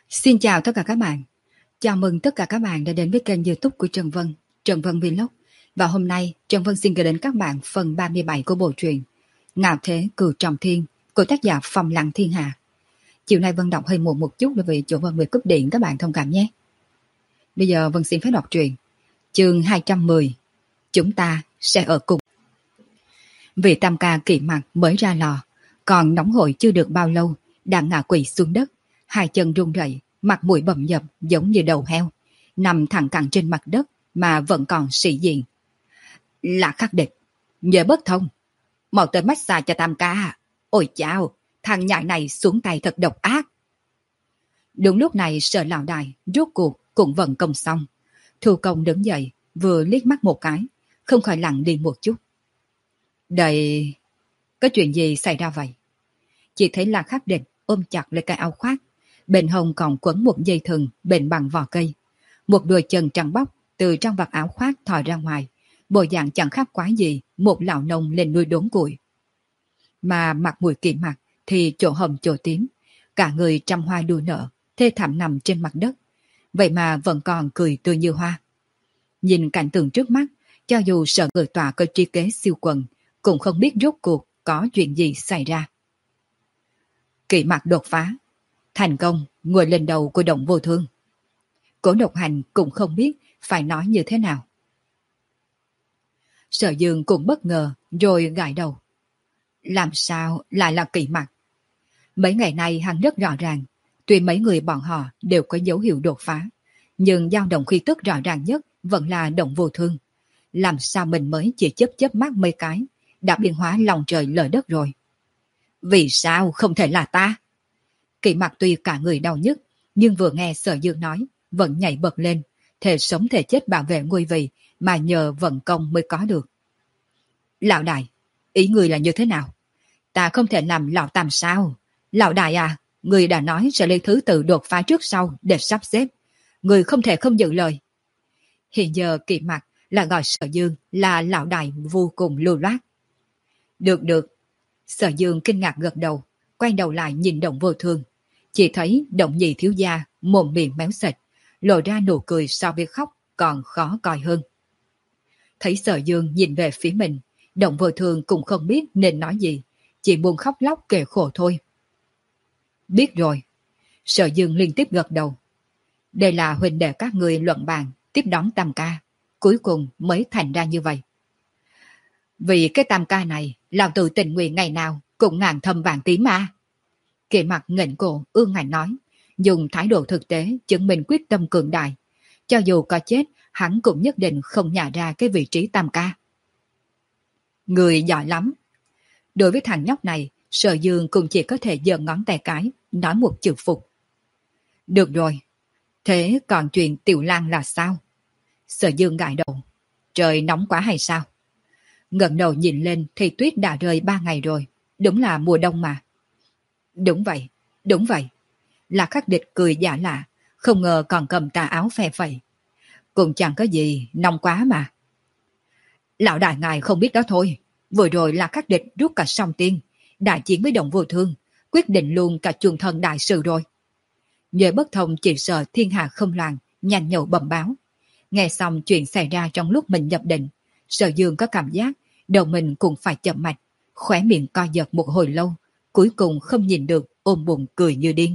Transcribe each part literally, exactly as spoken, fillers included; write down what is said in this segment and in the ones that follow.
Xin chào tất cả các bạn. Chào mừng tất cả các bạn đã đến với kênh YouTube của Trần Vân, Trần Vân Vlog. Và hôm nay, Trần Vân xin gửi đến các bạn phần ba mươi bảy của bộ truyện Ngạo Thế Cửu Trọng Thiên của tác giả Phong Lăng Thiên Hà. Chiều nay Vân đọc hơi muộn một chút bởi vì chỗ Vân bị cúp điện, các bạn thông cảm nhé. Bây giờ Vân xin phép đọc truyện. Chương hai trăm mười. Chúng ta sẽ ở cùng. Vị tam ca kỵ mặt mới ra lò, còn nóng hổi chưa được bao lâu, đã ngã quỵ xuống đất, hai chân run rẩy, mặt mũi bầm dập giống như đầu heo, nằm thẳng cẳng trên mặt đất mà vẫn còn sĩ diện. Là khắc địch, nhớ bất thông, mau tới massage cho tam ca. Ôi chao, thằng nhãi này xuống tay thật độc ác. Đúng lúc này Sở lão đại rốt cuộc cũng vận công xong. Thu Công đứng dậy, vừa liếc mắt một cái, không khỏi lặng đi một chút. Đây, có chuyện gì xảy ra vậy? Chỉ thấy là khắc địch ôm chặt lấy cái áo khoác, bên hông còn quấn một dây thừng bền bằng vỏ cây. Một đôi chân trắng bóc từ trong vạt áo khoác thò ra ngoài, bộ dạng chẳng khác quá gì một lão nông lên nuôi đốn củi. Mà mặt mũi kỳ mặt thì chỗ hồng chỗ tím, cả người trăm hoa đua nở, thê thảm nằm trên mặt đất, vậy mà vẫn còn cười tươi như hoa. Nhìn cảnh tượng trước mắt, cho dù Sở người tòa có trí kế siêu quần, cũng không biết rốt cuộc có chuyện gì xảy ra. Kỳ mặt đột phá, thành công ngồi lên đầu của Động Vô Thương. Cố Độc Hành cũng không biết phải nói như thế nào. Sở Dương cũng bất ngờ rồi gãi đầu. Làm sao lại là Kỳ mặt? Mấy ngày nay hắn rất rõ ràng, tuy mấy người bọn họ đều có dấu hiệu đột phá, nhưng dao động khí tức rõ ràng nhất vẫn là Động Vô Thương. Làm sao mình mới chỉ chớp chớp mắt mấy cái đã biến hóa lòng trời lở đất rồi? Vì sao không thể là ta? Kỳ mặt tuy cả người đau nhức, nhưng vừa nghe Sở Dương nói, vẫn nhảy bật lên, thể sống thể chết bảo vệ ngôi vị mà nhờ vận công mới có được. Lão đại, ý người là như thế nào? Ta không thể làm lão tam sao? Lão đại à, người đã nói sẽ lấy thứ tự đột phá trước sau để sắp xếp. Người không thể không giữ lời. Hiện giờ Kỳ mặt là gọi Sở Dương là lão đại vô cùng lưu loát. Được được. Sở Dương kinh ngạc gật đầu, quay đầu lại nhìn Động Vô Thương. Chỉ thấy Động nhị thiếu gia mồm miệng méo sệt, lộ ra nụ cười so với khóc còn khó coi hơn. Thấy Sở Dương nhìn về phía mình, Động Vô Thương cũng không biết nên nói gì, chỉ buồn khóc lóc kể khổ thôi. Biết rồi. Sở Dương liên tiếp gật đầu. Đây là huynh đệ các người luận bàn, tiếp đón tam ca, cuối cùng mới thành ra như vậy. Vì cái tam ca này, lão tử tình nguyện ngày nào cũng ngàn thâm vàng tím mà. Kỳ mặt nghệnh cổ ương ngạnh nói, dùng thái độ thực tế chứng minh quyết tâm cường đại. Cho dù có chết, hắn cũng nhất định không nhả ra cái vị trí tam ca. Người giỏi lắm. Đối với thằng nhóc này, Sở Dương cũng chỉ có thể giơ ngón tay cái, nói một chữ phục. Được rồi. Thế còn chuyện Tiểu Lang là sao? Sở Dương gãi đầu. Trời nóng quá hay sao? Ngẩng đầu nhìn lên thì tuyết đã rơi ba ngày rồi. Đúng là mùa đông mà. Đúng vậy, đúng vậy. Là khắc địch cười giả lạ, không ngờ còn cầm tà áo phe phẩy. Cũng chẳng có gì, nóng quá mà. Lão đại ngài không biết đó thôi. Vừa rồi là khắc địch rút cả song tiên, đại chiến với Động Vô Thương, quyết định luôn cả chuồng thần đại sự rồi. Nhớ bất thông chỉ sợ thiên hạ không loạn, nhanh nhậu bẩm báo. Nghe xong chuyện xảy ra trong lúc mình nhập định, Sở Dương có cảm giác đầu mình cũng phải chậm mạch, khóe miệng co giật một hồi lâu, cuối cùng không nhìn được, ôm bụng cười như điên.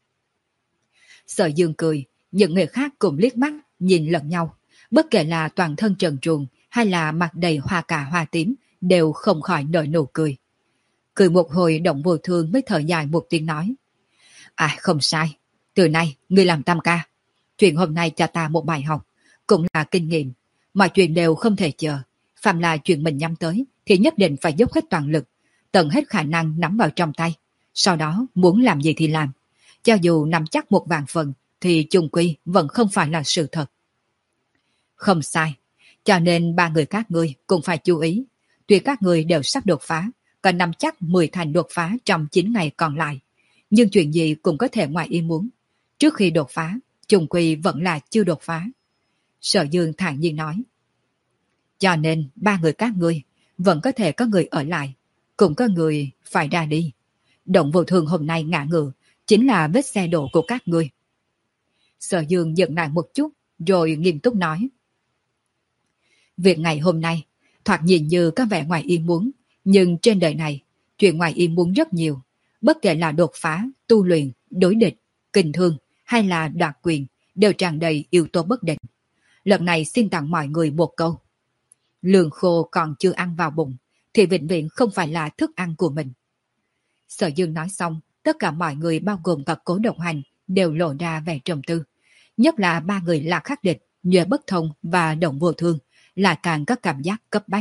Sở Dương cười, những người khác cùng liếc mắt nhìn lẫn nhau, bất kể là toàn thân trần truồng hay là mặt đầy hoa cà hoa tím đều không khỏi nở nụ cười. Cười một hồi Động Vô Thương mới thở dài một tiếng nói. À không sai, từ nay ngươi làm tam ca. Chuyện hôm nay cho ta một bài học, cũng là kinh nghiệm. Mọi chuyện đều không thể chờ. Phạm là chuyện mình nhắm tới thì nhất định phải dốc hết toàn lực, tận hết khả năng nắm vào trong tay. Sau đó muốn làm gì thì làm. Cho dù nắm chắc một vạn phần thì chung quy vẫn không phải là sự thật. Không sai. Cho nên ba người các ngươi cũng phải chú ý. Tuy các ngươi đều sắp đột phá, còn nắm chắc mười thành đột phá trong chín ngày còn lại. Nhưng chuyện gì cũng có thể ngoài ý muốn. Trước khi đột phá, chung quy vẫn là chưa đột phá. Sở Dương thản nhiên nói. Cho nên ba người các ngươi vẫn có thể có người ở lại, cũng có người phải ra đi. Động Vô Thương hôm nay ngã ngựa chính là vết xe đổ của các ngươi. Sở Dương dừng lại một chút, rồi nghiêm túc nói. Việc ngày hôm nay, thoạt nhìn như có vẻ ngoài ý muốn, nhưng trên đời này, chuyện ngoài ý muốn rất nhiều. Bất kể là đột phá, tu luyện, đối địch, kình thương hay là đoạt quyền, đều tràn đầy yếu tố bất định. Lần này xin tặng mọi người một câu. Lương khô còn chưa ăn vào bụng, thì vĩnh viễn không phải là thức ăn của mình. Sở Dương nói xong, tất cả mọi người bao gồm cả Cố Độc Hành đều lộ ra vẻ trầm tư. Nhất là ba người Lạc Khắc Địch, Nhuệ Bất Thông và Động Vô Thương là càng có cảm giác cấp bách.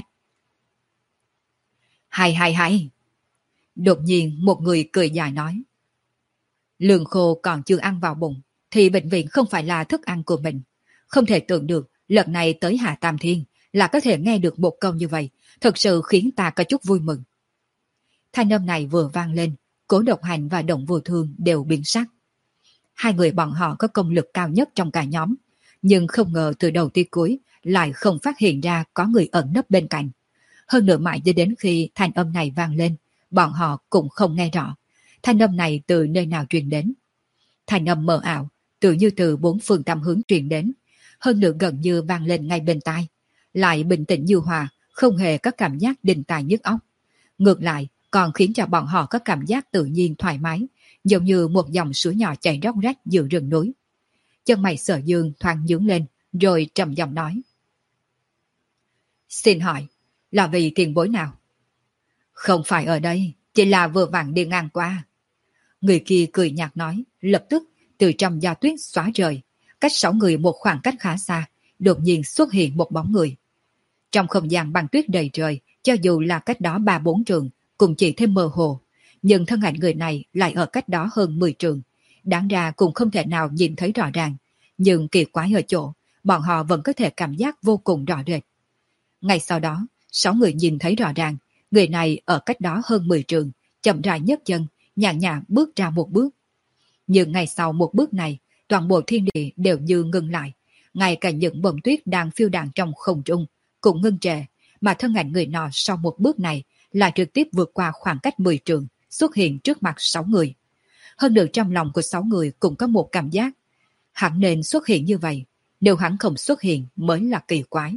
Hay hay hay! Đột nhiên một người cười dài nói. Lương khô còn chưa ăn vào bụng, thì bệnh viện không phải là thức ăn của mình. Không thể tưởng được lần này tới Hạ Tam Thiên là có thể nghe được một câu như vậy, thật sự khiến ta có chút vui mừng. Thanh âm này vừa vang lên, Cố Độc Hành và Động Vô Thương đều biến sắc. Hai người bọn họ có công lực cao nhất trong cả nhóm, nhưng không ngờ từ đầu tới cuối lại không phát hiện ra có người ẩn nấp bên cạnh. Hơn nữa mãi cho đến khi thanh âm này vang lên, bọn họ cũng không nghe rõ thanh âm này từ nơi nào truyền đến. Thanh âm mờ ảo, tự như từ bốn phương tám hướng truyền đến, hơn nữa gần như vang lên ngay bên tai, lại bình tĩnh như hòa, không hề có cảm giác đinh tai nhức óc. Ngược lại, còn khiến cho bọn họ có cảm giác tự nhiên thoải mái, giống như một dòng suối nhỏ chảy róc rách giữa rừng núi. Chân mày Sở Dương thoáng nhướng lên, rồi trầm giọng nói. Xin hỏi, là vì tiền bối nào? Không phải ở đây, chỉ là vừa vặn đi ngang qua. Người kia cười nhạt nói, lập tức từ trong gió tuyết xóa rời, cách sáu người một khoảng cách khá xa, đột nhiên xuất hiện một bóng người. Trong không gian băng tuyết đầy trời, cho dù là cách đó ba bốn trường, cũng chỉ thêm mơ hồ, nhưng thân ảnh người này lại ở cách đó hơn mười trường. Đáng ra cũng không thể nào nhìn thấy rõ ràng, nhưng kỳ quái ở chỗ, bọn họ vẫn có thể cảm giác vô cùng rõ rệt. Ngay sau đó, sáu người nhìn thấy rõ ràng, người này ở cách đó hơn mười trường, chậm rãi nhấc chân, nhàn nhã bước ra một bước. Nhưng ngay sau một bước này, toàn bộ thiên địa đều như ngừng lại, ngay cả những bông tuyết đang phiêu đãng trong không trung cũng ngưng trệ, mà thân ảnh người nọ sau một bước này là trực tiếp vượt qua khoảng cách mười trường, xuất hiện trước mặt sáu người. Hơn nữa trong lòng của sáu người cũng có một cảm giác, hẳn nên xuất hiện như vậy, nếu hắn không xuất hiện mới là kỳ quái.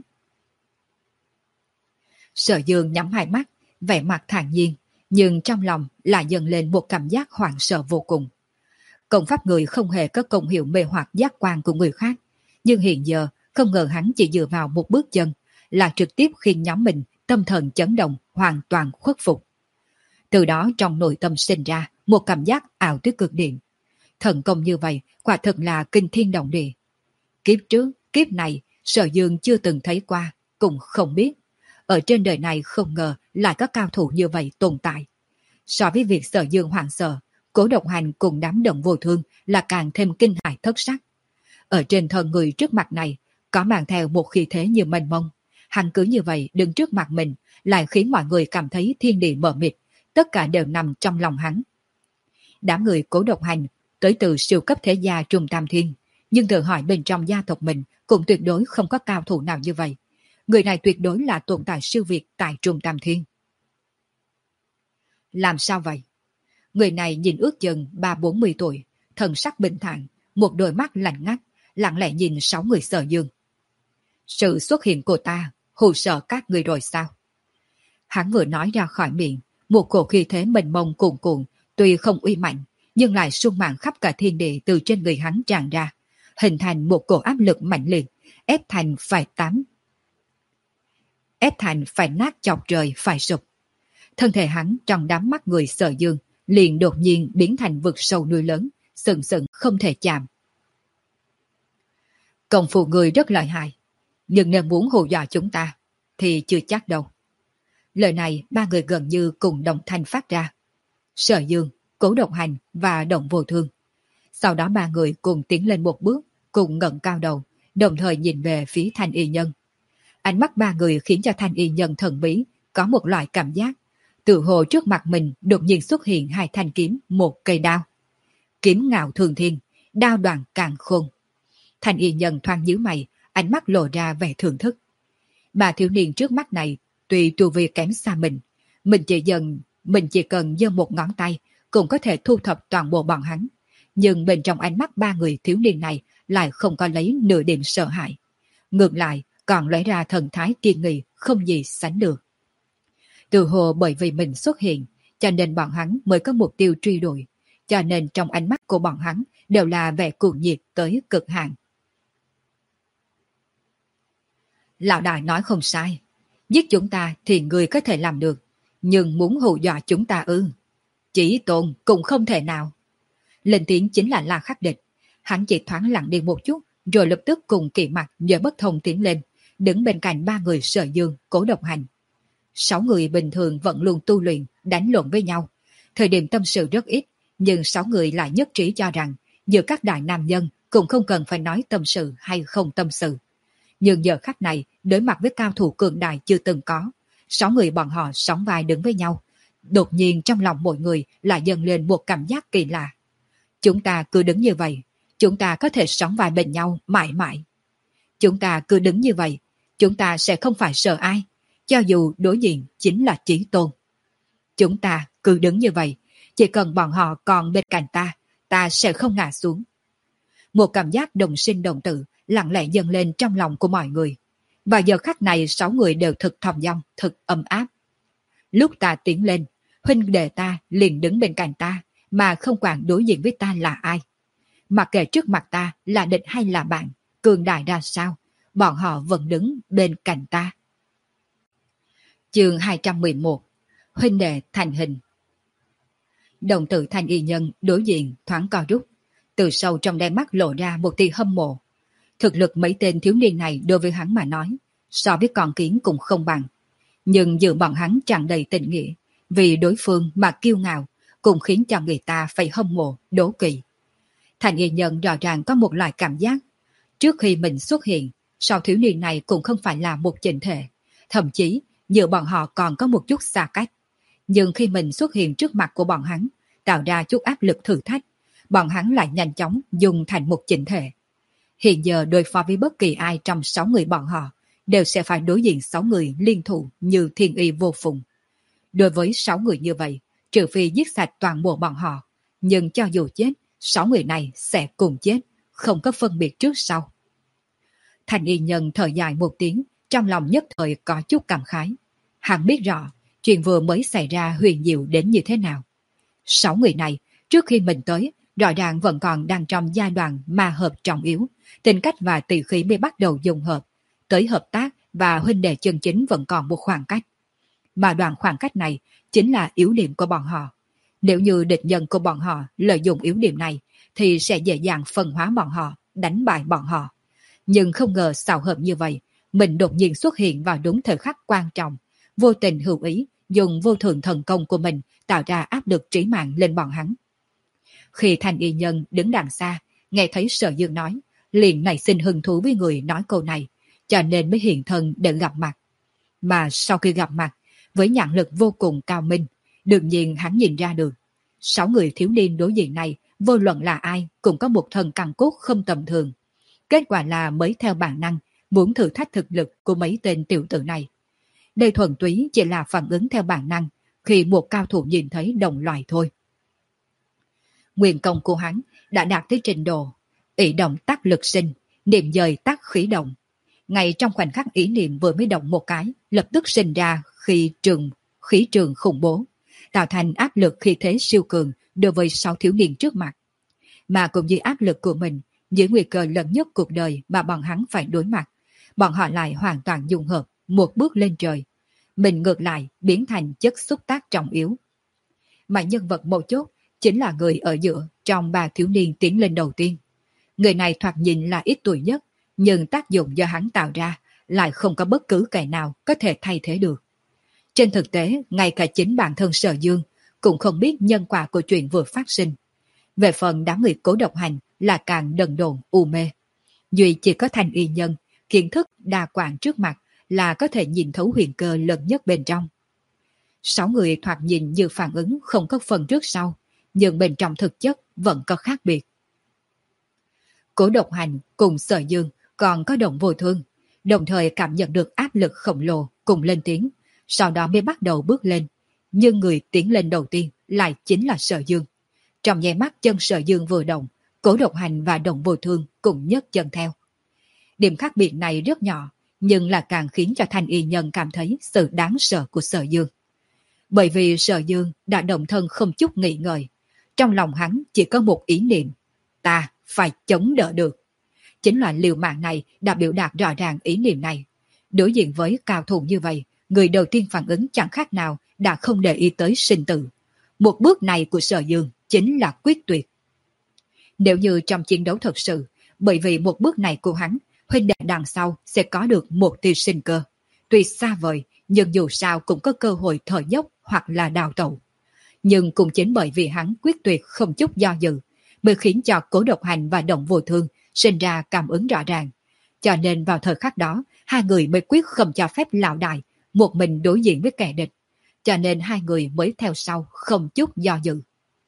Sở Dương nhắm hai mắt, vẻ mặt thản nhiên, nhưng trong lòng lại dần lên một cảm giác hoảng sợ vô cùng. Công pháp người không hề có công hiệu mê hoặc giác quan của người khác, nhưng hiện giờ không ngờ hắn chỉ dựa vào một bước chân là trực tiếp khiến nhóm mình tâm thần chấn động, hoàn toàn khuất phục. Từ đó trong nội tâm sinh ra một cảm giác ảo tới cực điểm. Thần công như vậy quả thật là kinh thiên động địa. Kiếp trước, kiếp này Sở Dương chưa từng thấy qua, cũng không biết. Ở trên đời này không ngờ lại có cao thủ như vậy tồn tại. So với việc Sở Dương hoảng sợ, Cố Độc Hành cùng đám Động Vô Thương là càng thêm kinh hãi thất sắc. Ở trên thân người trước mặt này có mang theo một khí thế như mênh mông. Hắn cứ như vậy đứng trước mặt mình lại khiến mọi người cảm thấy thiên địa mờ mịt, tất cả đều nằm trong lòng hắn. Đám người Cố Độc Hành tới từ siêu cấp thế gia Trung Tam Thiên, nhưng tự hỏi bên trong gia tộc mình cũng tuyệt đối không có cao thủ nào như vậy. Người này tuyệt đối là tồn tại siêu việt tại Trung Tam Thiên. Làm sao vậy? Người này nhìn ước chừng ba bốn mươi tuổi, thần sắc bình thản, một đôi mắt lạnh ngắt, lặng lẽ nhìn sáu người Sở Dương. Sự xuất hiện của ta hù sợ các người rồi sao? Hắn vừa nói ra khỏi miệng, một cổ khí thế mênh mông cuồn cuộn, tuy không uy mạnh, nhưng lại sung mãn khắp cả thiên địa từ trên người hắn tràn ra, hình thành một cổ áp lực mạnh liệt, ép thành phải tám, ép thành phải nát chọc trời phải sụp. Thân thể hắn trong đám mắt người Sở Dương liền đột nhiên biến thành vực sâu núi lớn, sừng sững không thể chạm. Công phu người rất lợi hại, nhưng nếu muốn hù dọa chúng ta thì chưa chắc đâu. Lời này ba người gần như cùng đồng thanh phát ra. Sở Dương, Cố Độc Hành và Động Vô Thương. Sau đó ba người cùng tiến lên một bước, cùng ngẩng cao đầu, đồng thời nhìn về phía Thanh Y Nhân. Ánh mắt ba người khiến cho Thanh Y Nhân thần bí có một loại cảm giác, tự hồ trước mặt mình đột nhiên xuất hiện hai thanh kiếm, một cây đao. Kiếm ngạo thường thiên, đao đoạn càng khôn. Thanh Y Nhân thoáng nhíu mày, ánh mắt lộ ra vẻ thưởng thức. Bà thiếu niên trước mắt này tuy tu vi kém xa mình, mình chỉ dần, mình chỉ cần giơ một ngón tay cũng có thể thu thập toàn bộ bọn hắn. Nhưng bên trong ánh mắt ba người thiếu niên này lại không có lấy nửa điểm sợ hãi. Ngược lại, còn lóe ra thần thái kiên nghị không gì sánh được. Từ hồ bởi vì mình xuất hiện, cho nên bọn hắn mới có mục tiêu truy đuổi, cho nên trong ánh mắt của bọn hắn đều là vẻ cuồng nhiệt tới cực hạn. Lão đại nói không sai, giết chúng ta thì người có thể làm được, nhưng muốn hù dọa chúng ta ư? Chỉ Tôn cũng không thể nào. Lên tiếng chính là La Khắc Địch, hắn chỉ thoáng lặng đi một chút, rồi lập tức cùng Kỳ Mặc nhờ bất thông tiến lên, đứng bên cạnh ba người Sở Dương, Cố Độc Hành. Sáu người bình thường vẫn luôn tu luyện, đánh lộn với nhau. Thời điểm tâm sự rất ít, nhưng sáu người lại nhất trí cho rằng giữa các đại nam nhân cũng không cần phải nói tâm sự hay không tâm sự. Nhưng giờ khắc này, đối mặt với cao thủ cường đại chưa từng có, sáu người bọn họ sóng vai đứng với nhau. Đột nhiên trong lòng mọi người lại dâng lên một cảm giác kỳ lạ. Chúng ta cứ đứng như vậy, chúng ta có thể sóng vai bên nhau mãi mãi. Chúng ta cứ đứng như vậy, chúng ta sẽ không phải sợ ai, cho dù đối diện chính là Chí Tôn. Chúng ta cứ đứng như vậy, chỉ cần bọn họ còn bên cạnh ta, ta sẽ không ngã xuống. Một cảm giác đồng sinh đồng tử lặng lẽ dâng lên trong lòng của mọi người. Và giờ khắc này sáu người đều thực thong dong, thực ấm áp. Lúc ta tiến lên, huynh đệ ta liền đứng bên cạnh ta, mà không quản đối diện với ta là ai. Mặc kệ trước mặt ta là địch hay là bạn, cường đại ra sao, bọn họ vẫn đứng bên cạnh ta. Chương hai trăm mười một. Huynh đệ thành hình. Đồng tử Thanh Y Nhân đối diện thoáng co rút, từ sâu trong đáy mắt lộ ra một tia hâm mộ. Thực lực mấy tên thiếu niên này đối với hắn mà nói, so với con kiến cũng không bằng. Nhưng giữa bọn hắn tràn đầy tình nghĩa, vì đối phương mà kiêu ngạo, cũng khiến cho người ta phải hâm mộ, đố kỵ. Thanh Y Nhân rõ ràng có một loại cảm giác. Trước khi mình xuất hiện, sao thiếu niên này cũng không phải là một chỉnh thể. Thậm chí, giữa bọn họ còn có một chút xa cách. Nhưng khi mình xuất hiện trước mặt của bọn hắn, tạo ra chút áp lực thử thách, bọn hắn lại nhanh chóng dùng thành một chỉnh thể. Hiện giờ đối phó với bất kỳ ai trong sáu người bọn họ, đều sẽ phải đối diện sáu người liên thủ như thiên y vô phùng. Đối với sáu người như vậy, trừ phi giết sạch toàn bộ bọn họ, nhưng cho dù chết, sáu người này sẽ cùng chết, không có phân biệt trước sau. Thanh Y Nhân thở dài một tiếng, trong lòng nhất thời có chút cảm khái. Hắn biết rõ, chuyện vừa mới xảy ra huyền diệu đến như thế nào. Sáu người này, trước khi mình tới, rõ ràng vẫn còn đang trong giai đoạn ma hợp trọng yếu, tính cách và tỷ khí mới bắt đầu dùng hợp. Tới hợp tác và huynh đệ chân chính vẫn còn một khoảng cách. Mà đoạn khoảng cách này chính là yếu điểm của bọn họ. Nếu như địch nhân của bọn họ lợi dụng yếu điểm này, thì sẽ dễ dàng phân hóa bọn họ, đánh bại bọn họ. Nhưng không ngờ xảo hợp như vậy, mình đột nhiên xuất hiện vào đúng thời khắc quan trọng, vô tình hữu ý, dùng vô thượng thần công của mình tạo ra áp lực trí mạng lên bọn hắn. Khi Thanh Y Nhân đứng đằng xa, nghe thấy Sở Dương nói, liền nảy sinh hứng thú với người nói câu này, cho nên mới hiện thân để gặp mặt. Mà sau khi gặp mặt, với nhãn lực vô cùng cao minh, đương nhiên hắn nhìn ra được, sáu người thiếu niên đối diện này, vô luận là ai, cũng có một thần căn cốt không tầm thường. Kết quả là mới theo bản năng, muốn thử thách thực lực của mấy tên tiểu tử này. Đây thuần túy chỉ là phản ứng theo bản năng, khi một cao thủ nhìn thấy đồng loại thôi. Nguyên công của hắn đã đạt tới trình độ ý động tác lực sinh, niệm dời tác khí động. Ngay trong khoảnh khắc ý niệm vừa mới động một cái, lập tức sinh ra khi trường, khí trường khủng bố, tạo thành áp lực khi thế siêu cường đối với sáu thiếu niên trước mặt. Mà cũng dưới áp lực của mình, dưới nguy cơ lớn nhất cuộc đời mà bọn hắn phải đối mặt, bọn họ lại hoàn toàn dung hợp, một bước lên trời. Mình ngược lại biến thành chất xúc tác trọng yếu. Mà nhân vật mấu chốt chính là người ở giữa trong ba thiếu niên tiến lên đầu tiên. Người này thoạt nhìn là ít tuổi nhất, nhưng tác dụng do hắn tạo ra lại không có bất cứ kẻ nào có thể thay thế được. Trên thực tế, ngay cả chính bản thân Sở Dương cũng không biết nhân quả của chuyện vừa phát sinh. Về phần đám người Cố Độc Hành là càng đần độn u mê. Duy chỉ có Thanh Y Nhân, kiến thức đa quảng trước mặt là có thể nhìn thấu huyền cơ lớn nhất bên trong. Sáu người thoạt nhìn như phản ứng không có phần trước sau, nhưng bên trong thực chất vẫn có khác biệt. Cố Độc Hành cùng Sở Dương còn có Động Vô Thương, đồng thời cảm nhận được áp lực khổng lồ cùng lên tiếng, sau đó mới bắt đầu bước lên. Nhưng người tiến lên đầu tiên lại chính là Sở Dương. Trong nháy mắt chân Sở Dương vừa động, Cố Độc Hành và Đồng Vô Thương cùng nhấc chân theo. Điểm khác biệt này rất nhỏ, nhưng là càng khiến cho Thanh Y Nhân cảm thấy sự đáng sợ của Sở Dương. Bởi vì Sở Dương đã động thân không chút nghĩ ngợi. Trong lòng hắn chỉ có một ý niệm, ta phải chống đỡ được. Chính là liều mạng này đã biểu đạt rõ ràng ý niệm này. Đối diện với cao thủ như vậy, người đầu tiên phản ứng chẳng khác nào đã không để ý tới sinh tử. Một bước này của Sở Dương chính là quyết tuyệt. Nếu như trong chiến đấu thật sự, bởi vì một bước này của hắn, huynh đệ đằng sau sẽ có được một tia sinh cơ. Tuy xa vời, nhưng dù sao cũng có cơ hội thở dốc hoặc là đào tẩu. Nhưng cũng chính bởi vì hắn quyết tuyệt không chút do dự, mới khiến cho Cố Độc Hành và Đồng Vô Thương sinh ra cảm ứng rõ ràng. Cho nên vào thời khắc đó, hai người mới quyết không cho phép lão đại một mình đối diện với kẻ địch. Cho nên hai người mới theo sau không chút do dự.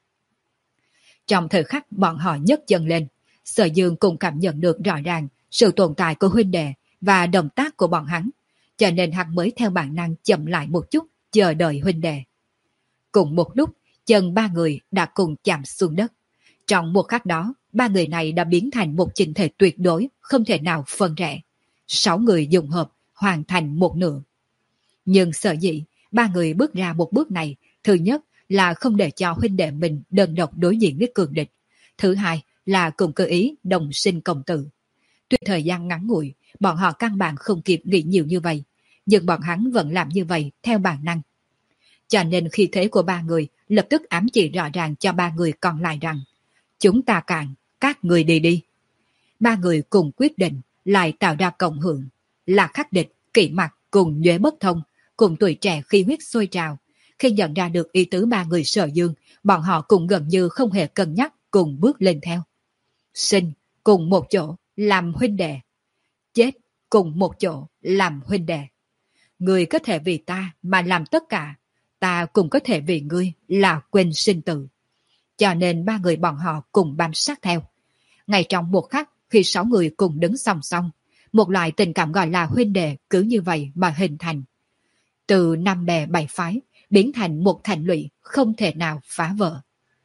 Trong thời khắc bọn họ nhấc chân lên, Sở Dương cũng cảm nhận được rõ ràng sự tồn tại của huynh đệ và động tác của bọn hắn. Cho nên hắn mới theo bản năng chậm lại một chút, chờ đợi huynh đệ. Cùng một lúc, chân ba người đã cùng chạm xuống đất. Trong một khắc đó, ba người này đã biến thành một chỉnh thể tuyệt đối, không thể nào phân rẽ. Sáu người dùng hợp, hoàn thành một nửa. Nhưng sở dĩ, ba người bước ra một bước này, thứ nhất là không để cho huynh đệ mình đơn độc đối diện với cường địch. Thứ hai là cùng cơ ý đồng sinh cộng tử. Tuy thời gian ngắn ngủi, bọn họ căn bản không kịp nghĩ nhiều như vậy, nhưng bọn hắn vẫn làm như vậy theo bản năng. Cho nên khi thế của ba người lập tức ám chỉ rõ ràng cho ba người còn lại rằng chúng ta cạn, các người đi đi. Ba người cùng quyết định lại tạo ra cộng hưởng, là khắc địch, kỵ mặt cùng nhuế bất thông, cùng tuổi trẻ khi huyết sôi trào. Khi nhận ra được ý tứ ba người Sở Dương, bọn họ cũng gần như không hề cân nhắc cùng bước lên theo. Sinh cùng một chỗ làm huynh đệ, chết cùng một chỗ làm huynh đệ. Người có thể vì ta mà làm tất cả, ta cũng có thể vì ngươi là quên sinh tử. Cho nên ba người bọn họ cùng bám sát theo. Ngay trong một khắc khi sáu người cùng đứng song song, một loại tình cảm gọi là huynh đệ cứ như vậy mà hình thành. Từ năm bè bảy phái biến thành một thành lũy không thể nào phá vỡ.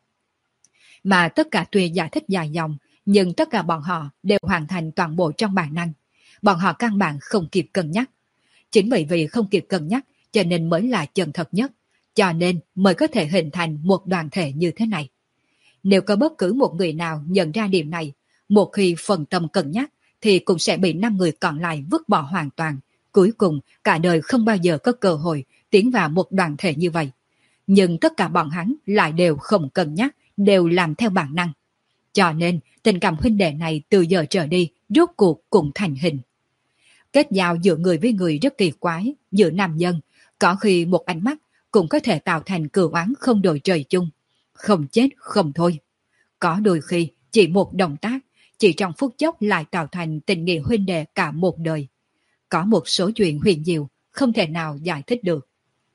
Mà tất cả tuy giải thích dài dòng, nhưng tất cả bọn họ đều hoàn thành toàn bộ trong bản năng. Bọn họ căn bản không kịp cân nhắc. Chính bởi vì không kịp cân nhắc cho nên mới là chân thật nhất, cho nên mới có thể hình thành một đoàn thể như thế này. Nếu có bất cứ một người nào nhận ra điểm này, một khi phần tâm cân nhắc thì cũng sẽ bị năm người còn lại vứt bỏ hoàn toàn. Cuối cùng cả đời không bao giờ có cơ hội tiến vào một đoàn thể như vậy. Nhưng tất cả bọn hắn lại đều không cân nhắc, đều làm theo bản năng. Cho nên tình cảm huynh đệ này từ giờ trở đi rốt cuộc cũng thành hình. Kết giao giữa người với người rất kỳ quái, giữa nam nhân, có khi một ánh mắt cũng có thể tạo thành cừu oán không đổi trời chung. Không chết không thôi. Có đôi khi chỉ một động tác, chỉ trong phút chốc lại tạo thành tình nghĩa huynh đệ cả một đời. Có một số chuyện huyền diệu không thể nào giải thích được.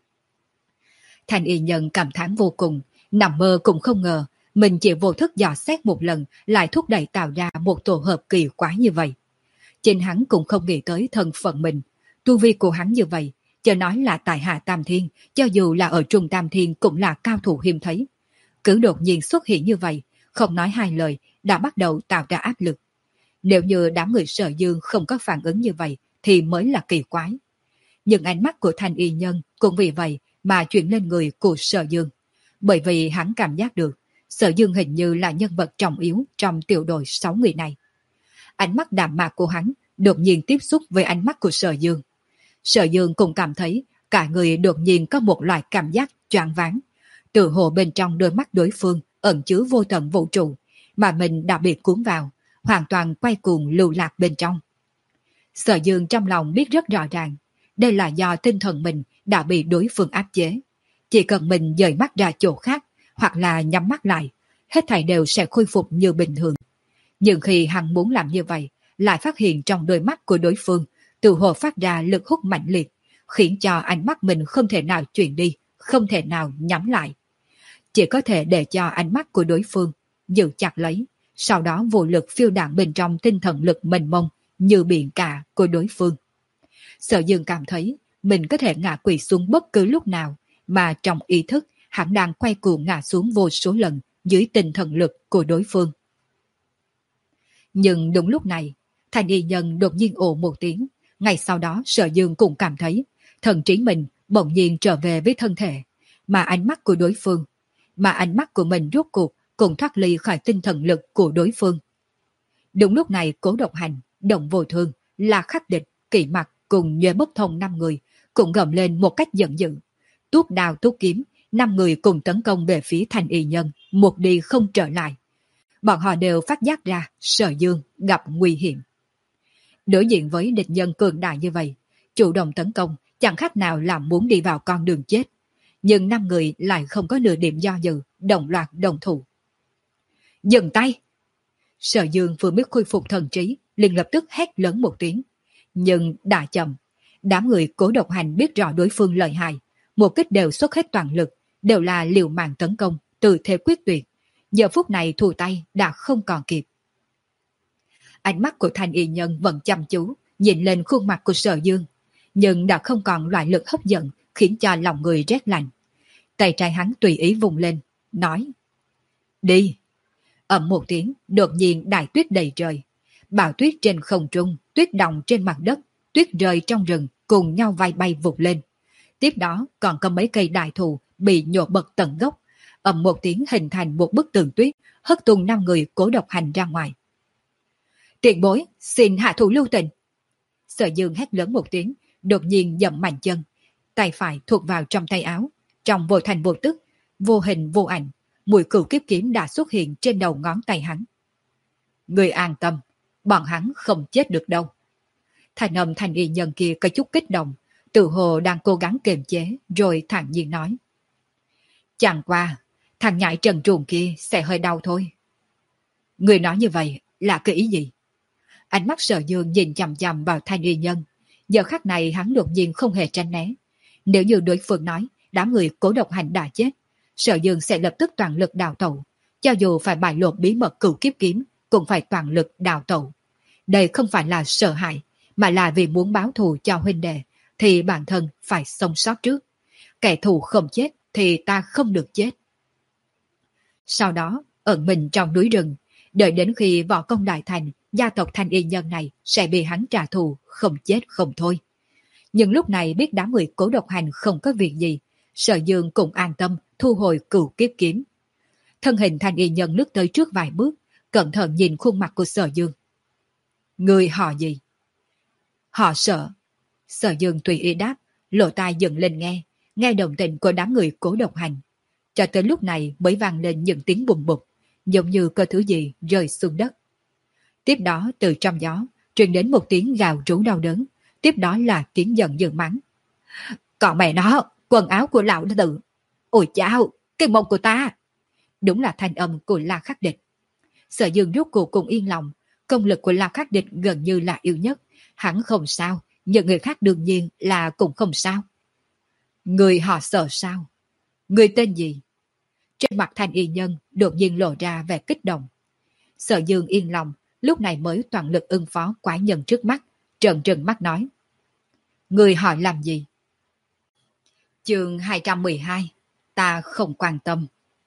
Thanh Y Nhân cảm thán vô cùng, nằm mơ cũng không ngờ mình chỉ vô thức dò xét một lần lại thúc đẩy tạo ra một tổ hợp kỳ quái như vậy. Chính hắn cũng không nghĩ tới thân phận mình, tu vi của hắn như vậy, cho nói là tại Hạ Tam Thiên, cho dù là ở Trung Tam Thiên cũng là cao thủ hiếm thấy. Cứ đột nhiên xuất hiện như vậy, không nói hai lời, đã bắt đầu tạo ra áp lực. Nếu như đám người Sở Dương không có phản ứng như vậy, thì mới là kỳ quái. Nhưng ánh mắt của Thanh Y Nhân cũng vì vậy mà chuyển lên người của Sở Dương. Bởi vì hắn cảm giác được, Sở Dương hình như là nhân vật trọng yếu trong tiểu đội sáu người này. Ánh mắt đạm mạc của hắn đột nhiên tiếp xúc với ánh mắt của Sở Dương. Sở Dương cũng cảm thấy cả người đột nhiên có một loại cảm giác choáng váng. Tự hồ bên trong đôi mắt đối phương ẩn chứa vô tận vũ trụ, mà mình đã bị cuốn vào, hoàn toàn quay cuồng lưu lạc bên trong. Sở Dương trong lòng biết rất rõ ràng, đây là do tinh thần mình đã bị đối phương áp chế. Chỉ cần mình dời mắt ra chỗ khác, hoặc là nhắm mắt lại, hết thảy đều sẽ khôi phục như bình thường. Nhưng khi hắn muốn làm như vậy, lại phát hiện trong đôi mắt của đối phương tự hồ phát ra lực hút mạnh liệt, khiến cho ánh mắt mình không thể nào chuyển đi, không thể nào nhắm lại. Chỉ có thể để cho ánh mắt của đối phương giữ chặt lấy, sau đó vô lực phiêu đạn bên trong tinh thần lực mênh mông như biển cả của đối phương. Sở Dương cảm thấy mình có thể ngã quỵ xuống bất cứ lúc nào, mà trong ý thức hắn đang quay cuồng ngã xuống vô số lần dưới tinh thần lực của đối phương. Nhưng đúng lúc này, Thanh y nhân đột nhiên ồ một tiếng. Ngay sau đó Sở Dương cũng cảm thấy thần trí mình bỗng nhiên trở về với thân thể, mà ánh mắt của đối phương, mà ánh mắt của mình rốt cuộc cũng thoát ly khỏi tinh thần lực của đối phương. Đúng lúc này Cố Độc Hành, Động Vô Thương, La Khắc Địch, Kỵ Mặc cùng Nhuệ Bất Thông năm người cũng gầm lên một cách giận dữ. Tuốt đao tuốt kiếm, năm người cùng tấn công về phía Thanh y nhân, một đi không trở lại. Bọn họ đều phát giác ra Sở Dương gặp nguy hiểm. Đối diện với địch nhân cường đại như vậy, chủ động tấn công chẳng khác nào là muốn đi vào con đường chết. Nhưng năm người lại không có nửa điểm do dự, đồng loạt đồng thủ. Dừng tay! Sở Dương vừa mới khôi phục thần trí, liền lập tức hét lớn một tiếng. Nhưng đã chậm, đám người Cố Độc Hành biết rõ đối phương lợi hại, một kích đều xuất hết toàn lực, đều là liều mạng tấn công, từ thế quyết tuyệt. Giờ phút này thù tay đã không còn kịp. Ánh mắt của Thanh y nhân vẫn chăm chú, nhìn lên khuôn mặt của Sở Dương, nhưng đã không còn loại lực hấp dẫn khiến cho lòng người rét lạnh. Tay trái hắn tùy ý vùng lên, nói: Đi! Ầm một tiếng, đột nhiên đại tuyết đầy trời. Bão tuyết trên không trung, tuyết động trên mặt đất, tuyết rơi trong rừng cùng nhau bay bay vụt lên. Tiếp đó còn có mấy cây đại thụ bị nhổ bật tận gốc. Ầm một tiếng hình thành một bức tường tuyết, hất tung năm người Cố Độc Hành ra ngoài. Tiền bối, xin hạ thủ lưu tình. Sở Dương hét lớn một tiếng, đột nhiên dậm mạnh chân. Tay phải thuộc vào trong tay áo, trong vô thành vô tức, vô hình vô ảnh, mũi cửu kiếp kiếm đã xuất hiện trên đầu ngón tay hắn. Người an tâm, bọn hắn không chết được đâu. Thành âm Thanh y nhân kia có chút kích động, tự hồ đang cố gắng kiềm chế, rồi thản nhiên nói: Chẳng qua, thằng nhãi trần truồng kia sẽ hơi đau thôi. Người nói như vậy là cái ý gì? Ánh mắt Sở Dương nhìn chằm chằm vào Thanh y nhân. Giờ khắc này hắn đột nhiên không hề tránh né. Nếu như đối phương nói đám người Cố Độc Hành đã chết, Sở Dương sẽ lập tức toàn lực đào tẩu. Cho dù phải bại lộ bí mật cửu kiếp kiếm, cũng phải toàn lực đào tẩu. Đây không phải là sợ hãi, mà là vì muốn báo thù cho huynh đệ, thì bản thân phải sống sót trước. Kẻ thù không chết thì ta không được chết. Sau đó, ẩn mình trong núi rừng, đợi đến khi võ công đại thành, gia tộc Thanh y nhân này sẽ bị hắn trả thù, không chết không thôi. Nhưng lúc này biết đám người Cố Độc Hành không có việc gì, Sở Dương cũng an tâm thu hồi cửu kiếp kiếm. Thân hình Thanh y nhân lướt tới trước vài bước, cẩn thận nhìn khuôn mặt của Sở Dương. Người họ gì? Họ Sở. Sở Dương tùy ý đáp, lỗ tai dựng lên nghe, nghe đồng tình của đám người Cố Độc Hành. Cho tới lúc này mới vang lên những tiếng bùng bục, giống như có thứ gì rơi xuống đất. Tiếp đó từ trong gió truyền đến một tiếng gào rú đau đớn, tiếp đó là tiếng giận dữ mắng. Còn mẹ nó, quần áo của lão đã tự. Ôi chao, cái mông của ta. Đúng là thanh âm của La Khắc Địch. Sở Dương rút cuộc cùng yên lòng, công lực của La Khắc Địch gần như là yếu nhất. Hắn không sao, những người khác đương nhiên là cũng không sao. Người họ Sở sao? Người tên gì? Trên mặt Thanh y nhân đột nhiên lộ ra vẻ kích động. Sở Dương yên lòng, lúc này mới toàn lực ưng phó quái nhân trước mắt, trợn trừng mắt nói. Người hỏi làm gì? Chương hai trăm mười hai. Ta không quan tâm.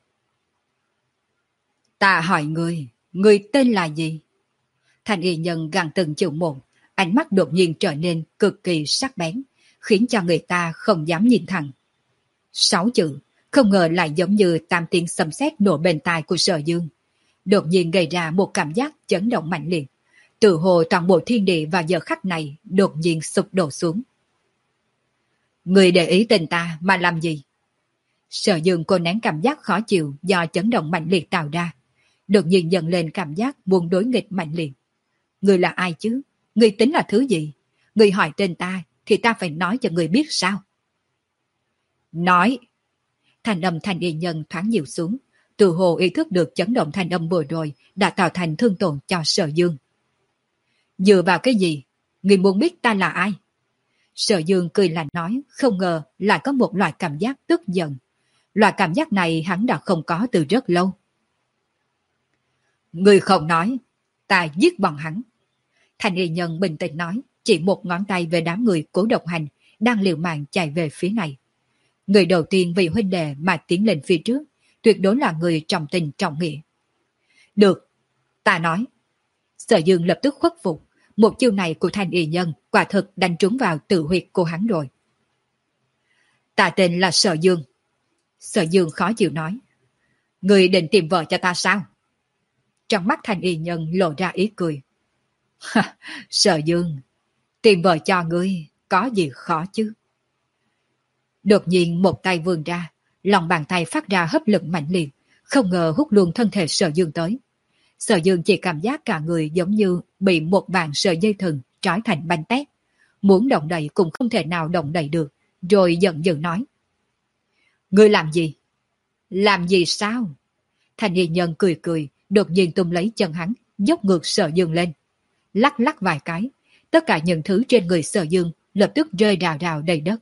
Ta hỏi người, người tên là gì? Thanh y nhân gằn từng chữ một, ánh mắt đột nhiên trở nên cực kỳ sắc bén, khiến cho người ta không dám nhìn thẳng. Sáu chữ, không ngờ lại giống như tam tiếng sấm sét nổ bên tai của Sở Dương. Đột nhiên gây ra một cảm giác chấn động mạnh liệt. Tự hồ toàn bộ thiên địa vào giờ khắc này đột nhiên sụp đổ xuống. Người để ý tình ta mà làm gì? Sở Dương cô nén cảm giác khó chịu do chấn động mạnh liệt tạo ra. Đột nhiên dần lên cảm giác muốn đối nghịch mạnh liệt. Người là ai chứ? Người tính là thứ gì? Người hỏi tên ta thì ta phải nói cho người biết sao? Nói! Thanh âm Thanh y nhân thoáng nhiều xuống. Tự hồ ý thức được chấn động thanh âm vừa rồi đã tạo thành thương tổn cho Sở Dương. Dựa vào cái gì? Người muốn biết ta là ai? Sở Dương cười lạnh nói, không ngờ lại có một loại cảm giác tức giận. Loại cảm giác này hắn đã không có từ rất lâu. Người không nói, ta giết bọn hắn. Thanh y nhân bình tĩnh nói, chỉ một ngón tay về đám người Cố Độc Hành đang liều mạng chạy về phía này. Người đầu tiên vì huynh đệ mà tiến lên phía trước, tuyệt đối là người trọng tình trọng nghĩa. Được, ta nói. Sở Dương lập tức khuất phục, một chiêu này của Thanh Y Nhân quả thực đánh trúng vào tự huyệt của hắn rồi. Ta tên là Sở Dương. Sở Dương khó chịu nói. Người định tìm vợ cho ta sao? Trong mắt Thanh Y Nhân lộ ra ý cười. Sở Dương, tìm vợ cho ngươi có gì khó chứ? Đột nhiên một tay vươn ra, lòng bàn tay phát ra hấp lực mạnh liệt, không ngờ hút luôn thân thể Sở Dương tới. Sở Dương chỉ cảm giác cả người giống như bị một vạn sợi dây thừng trói thành bánh tét. Muốn động đậy cũng không thể nào động đậy được, rồi giận dữ nói. Ngươi làm gì? Làm gì sao? Thanh Y Nhân cười cười, đột nhiên tung lấy chân hắn, dốc ngược Sở Dương lên. Lắc lắc vài cái, tất cả những thứ trên người Sở Dương lập tức rơi rào rào đầy đất.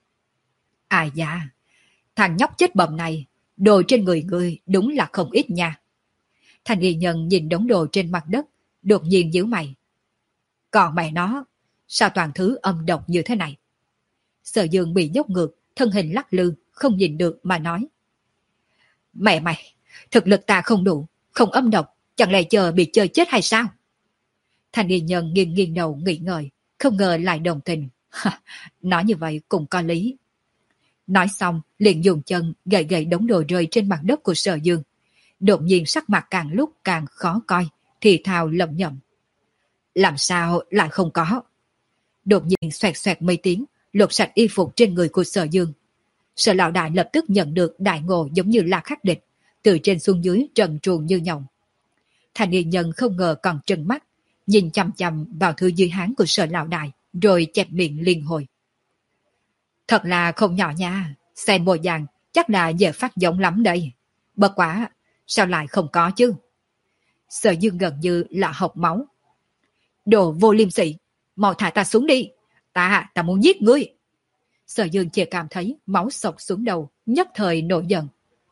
À dạ, thằng nhóc chết bầm này, đồ trên người ngươi đúng là không ít nha. Thanh Y Nhân nhìn đống đồ trên mặt đất, đột nhiên nhíu mày. Còn mẹ nó, sao toàn thứ âm độc như thế này? Sở Dương bị dốc ngược, thân hình lắc lư, không nhìn được mà nói. Mẹ mày, thực lực ta không đủ, không âm độc, chẳng lẽ chờ bị chơi chết hay sao? Thanh Y Nhân nghiêng nghiêng đầu nghĩ ngợi, không ngờ lại đồng tình. Nói như vậy cũng có lý. Nói xong, liền dùng chân gậy gậy đống đồ rơi trên mặt đất của Sở Dương. Đột nhiên sắc mặt càng lúc càng khó coi, thì thào lẩm nhẩm. Làm sao lại không có? Đột nhiên xoẹt xoẹt mấy tiếng, lột sạch y phục trên người của Sở Dương. Sở lão đại lập tức nhận được đại ngộ giống như là khắc địch, từ trên xuống dưới trần truồng như nhộng. Thanh Y Nhân không ngờ còn trừng mắt, nhìn chằm chằm vào thứ dưới háng của Sở lão đại, rồi chẹp miệng liên hồi. Thật là không nhỏ nha, xem bộ dạng chắc là dễ phát giống lắm đây. Bất quá, sao lại không có chứ? Sở Dương gần như là học máu. Đồ vô liêm sỉ, mau thả ta xuống đi, ta, ta muốn giết ngươi. Sở Dương chỉ cảm thấy máu sộc xuống đầu, nhất thời nổi giận.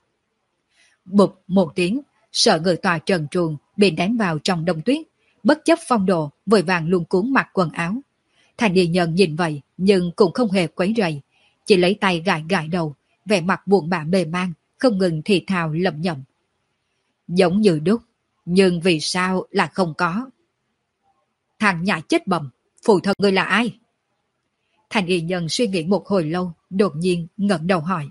Bụp một tiếng, Sở người tòa trần truồng bị đánh vào trong đông tuyết, bất chấp phong độ, vội vàng luôn cuốn mặc quần áo. Thanh Y Nhân nhìn vậy nhưng cũng không hề quấy rầy, chỉ lấy tay gãi gãi đầu, vẻ mặt buồn bã mê man, không ngừng thì thào lẩm nhẩm. Giống như đúc, nhưng vì sao là không có? Thằng nhãi chết bầm, phụ thân ngươi là ai? Thanh Y Nhân suy nghĩ một hồi lâu, đột nhiên ngẩng đầu hỏi.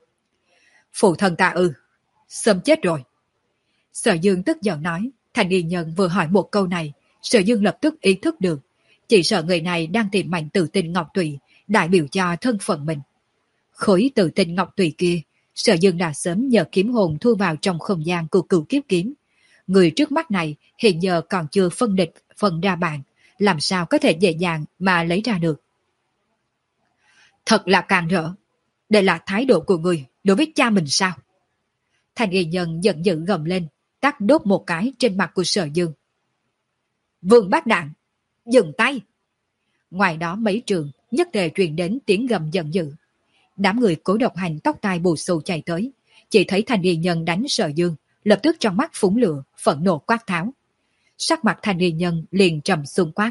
Phụ thân ta ư, sớm chết rồi. Sở Dương tức giận nói, Thanh Y Nhân vừa hỏi một câu này, Sở Dương lập tức ý thức được, chỉ sợ người này đang tìm mảnh tử tinh ngọc tùy, đại biểu cho thân phận mình. Khối tử tinh ngọc tùy kia, Sở Dương đã sớm nhờ kiếm hồn thu vào trong không gian của cửu kiếp kiếm. Người trước mắt này hiện giờ còn chưa phân địch phân ra bàn, làm sao có thể dễ dàng mà lấy ra được. Thật là càng rỡ, đây là thái độ của người đối với cha mình sao? Thanh Y Nhân giận dữ gầm lên, tát đốt một cái trên mặt của Sở Dương. Vương Bát Đạn, dừng tay! Ngoài đó mấy trường nhất tề truyền đến tiếng gầm giận dữ. Đám người Cố Độc Hành tóc tai bù xù chạy tới, chỉ thấy Thanh Y Nhân đánh Sở Dương, lập tức trong mắt phúng lửa, phẫn nộ quát tháo. Sắc mặt Thanh Y Nhân liền trầm xuống quát.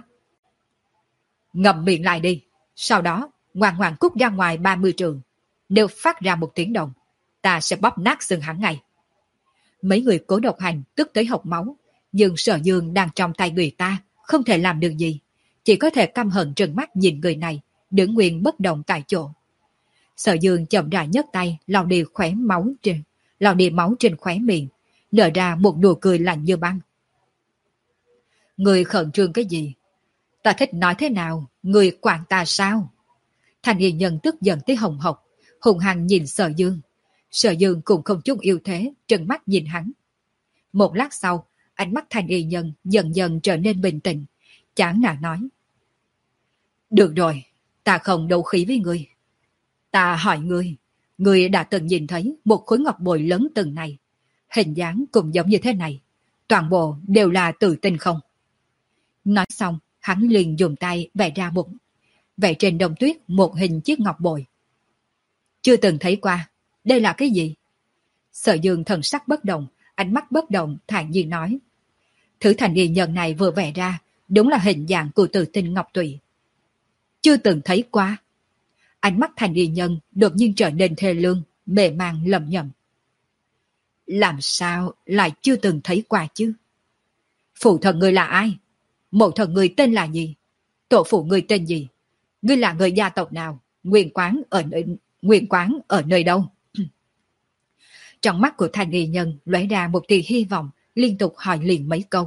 Ngậm miệng lại đi, sau đó ngoan ngoãn cút ra ngoài ba mươi trường. Nếu phát ra một tiếng động, ta sẽ bóp nát xương hắn ngay. Mấy người Cố Độc Hành tức tới hộc máu, nhưng Sở Dương đang trong tay người ta, không thể làm được gì, chỉ có thể căm hận trừng mắt nhìn người này, đứng nguyên bất động tại chỗ. Sở Dương chậm rãi nhấc tay, lau đi khóe máu trên, lau đi máu trên khóe miệng, nở ra một nụ cười lạnh như băng. Người khẩn trương cái gì? Ta thích nói thế nào, người quản ta sao? Thanh Y Nhân tức giận tới hồng hộc, hùng hăng nhìn Sở Dương. Sở Dương cũng không chút yêu thế, trừng mắt nhìn hắn. Một lát sau, ánh mắt Thanh Y Nhân dần dần trở nên bình tĩnh, chán nản nói. Được rồi, ta không đấu khí với ngươi. Ta hỏi ngươi, ngươi đã từng nhìn thấy một khối ngọc bội lớn từng này, hình dáng cũng giống như thế này, toàn bộ đều là tự tin không? Nói xong, hắn liền dùng tay vẽ ra một, vẽ trên đồng tuyết một hình chiếc ngọc bội. Chưa từng thấy qua, đây là cái gì? Sở Dương thần sắc bất động, ánh mắt bất động, thản nhiên nói. Thứ Thanh Y Nhân này vừa vẽ ra, đúng là hình dạng của tự tinh ngọc tụy. Chưa từng thấy qua. Ánh mắt Thanh Y Nhân đột nhiên trở nên thê lương, mê man lầm nhầm. Làm sao lại chưa từng thấy qua chứ? Phụ thần ngươi là ai? Mẫu thần ngươi tên là gì? Tổ phụ ngươi tên gì? Ngươi là người gia tộc nào? Nguyên quán ở nơi, nguyên quán ở nơi đâu? Trong mắt của thanh y nhân lóe ra một tia hy vọng, liên tục hỏi liền mấy câu.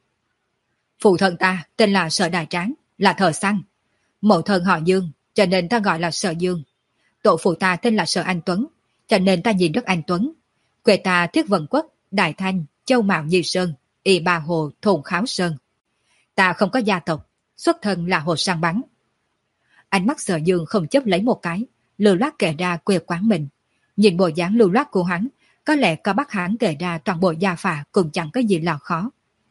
Phụ thân ta tên là Sở Đại Tráng, là thợ săn. Mẫu thân họ Dương, cho nên ta gọi là Sở Dương. Tổ phụ ta tên là Sở Anh Tuấn, cho nên ta nhìn rất anh Tuấn. Quê ta Thiết Vân Quốc, Đại Thanh, Châu Mạo Nhi Sơn, Y Ba Hồ, Thôn Kháo Sơn. Ta không có gia tộc, xuất thân là hồ săn bắn. Ánh mắt Sở Dương không chấp lấy một cái, lưu loát kể ra quê quán mình. Nhìn bộ dáng lưu loát của hắn, có lẽ có bắt hắn kể ra toàn bộ gia phả cũng chẳng có gì là khó.